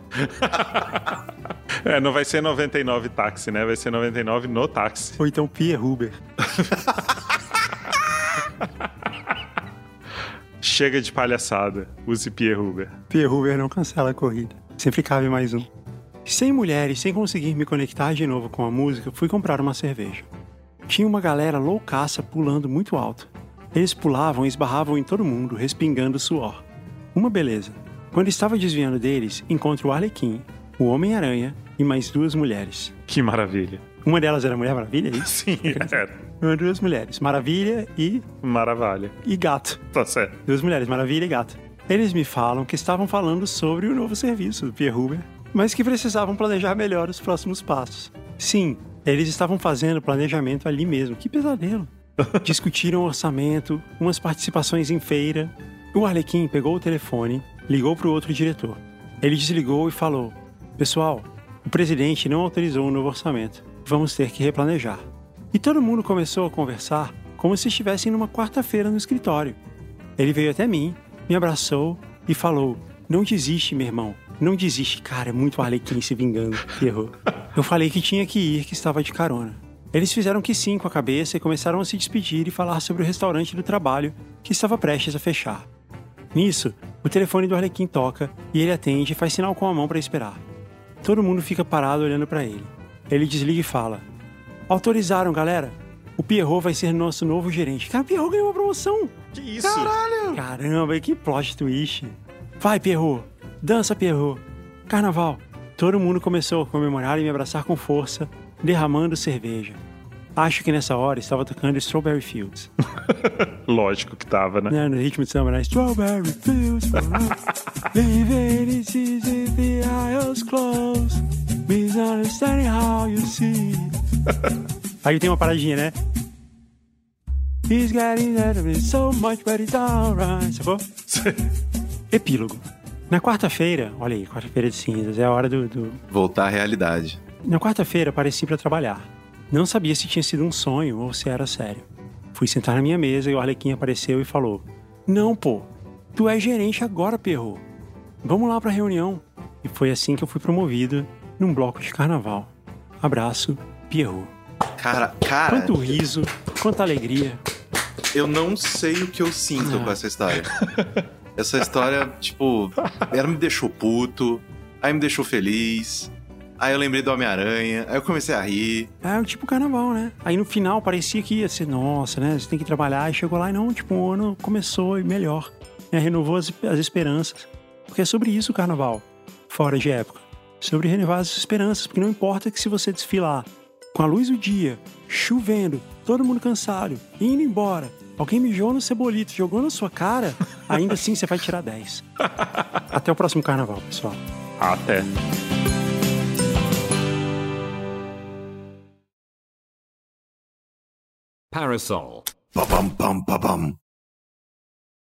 C: É, não vai ser 99 táxi, né? Vai ser 99 no táxi.
B: Ou então Pierrot.
C: Chega de palhaçada. Use Pierrot.
B: Pierrot não cancela a corrida. Sempre cabe mais um. Sem mulher e sem conseguir me conectar de novo com a música, fui comprar uma cerveja. Tinha uma galera loucaça pulando muito alto. Eles pulavam e esbarravam em todo mundo, respingando suor. Uma beleza. Quando estava desviando deles, encontro o Arlequim, o Homem-Aranha e mais 2 mulheres.
C: Que maravilha.
B: Uma delas era a Mulher Maravilha, é isso?
C: Sim, era.
B: 2 mulheres, Maravilha e
C: Maravilha.
B: Gato.
C: Tá certo.
B: 2 mulheres, Maravilha e Gato. Eles me falam que estavam falando sobre o novo serviço do Pierrot, mas que precisavam planejar melhor os próximos passos. Sim, eles estavam fazendo planejamento ali mesmo. Que pesadelo. Discutiram orçamento, umas participações em feira. O Arlequim pegou o telefone, ligou para o outro diretor. Ele desligou e falou: pessoal, o presidente não autorizou o novo orçamento. Vamos ter que replanejar. E todo mundo começou a conversar como se estivessem numa quarta-feira no escritório. Ele veio até mim, me abraçou e falou: não desiste, meu irmão. Não desiste. Cara, é muito Arlequim se vingando. Errou. Eu falei que tinha que ir, que estava de carona. Eles fizeram que sim com a cabeça e começaram a se despedir e falar sobre o restaurante do trabalho que estava prestes a fechar. Nisso, o telefone do Arlequim toca e ele atende e faz sinal com a mão para esperar. Todo mundo fica parado olhando para ele. Ele desliga e fala: autorizaram, galera. O Pierrot vai ser nosso novo gerente. Cara, o Pierrot ganhou uma promoção.
C: Que isso?
A: Caralho!
B: Caramba, que plot twist. Vai, Pierrot. Dança, Pierrot. Carnaval. Todo mundo começou a comemorar e me abraçar com força, derramando cerveja. Acho que nessa hora estava tocando Strawberry Fields.
C: Lógico que tava, né?
B: No ritmo de samba, né? Strawberry Fields, living it's easy, the eyes closed, misunderstanding how you see. Aí tem uma paradinha, né? He's getting that so much better down, right? Sacou? Epílogo. Na quarta-feira, olha aí, quarta-feira de cinzas, é a hora do...
A: Voltar à realidade.
B: Na quarta-feira, apareci pra trabalhar. Não sabia se tinha sido um sonho ou se era sério. Fui sentar na minha mesa e o Arlequim apareceu e falou: não, pô, tu é gerente agora, Pierrot. Vamos lá pra reunião. E foi assim que eu fui promovido num bloco de carnaval. Abraço, Pierrot.
A: Cara...
B: Quanto riso, quanta alegria.
A: Eu não sei o que eu sinto com essa história. Essa história, tipo, ela me deixou puto, aí me deixou feliz, aí eu lembrei do Homem-Aranha, aí eu comecei a rir.
B: É o tipo carnaval, né? Aí no final parecia que ia ser, nossa, né? Você tem que trabalhar, e chegou lá e não, tipo, o ano começou e melhor. Renovou as esperanças. Porque é sobre isso o carnaval, fora de época. sobre renovar as esperanças, porque não importa que se você desfilar com a luz do dia, chovendo, todo mundo cansado, indo embora, alguém mijou no cebolito, jogou na sua cara, ainda assim você vai tirar 10. Até o próximo carnaval, pessoal.
C: Até.
D: Parasol.
A: Pam, pam, pam, pam.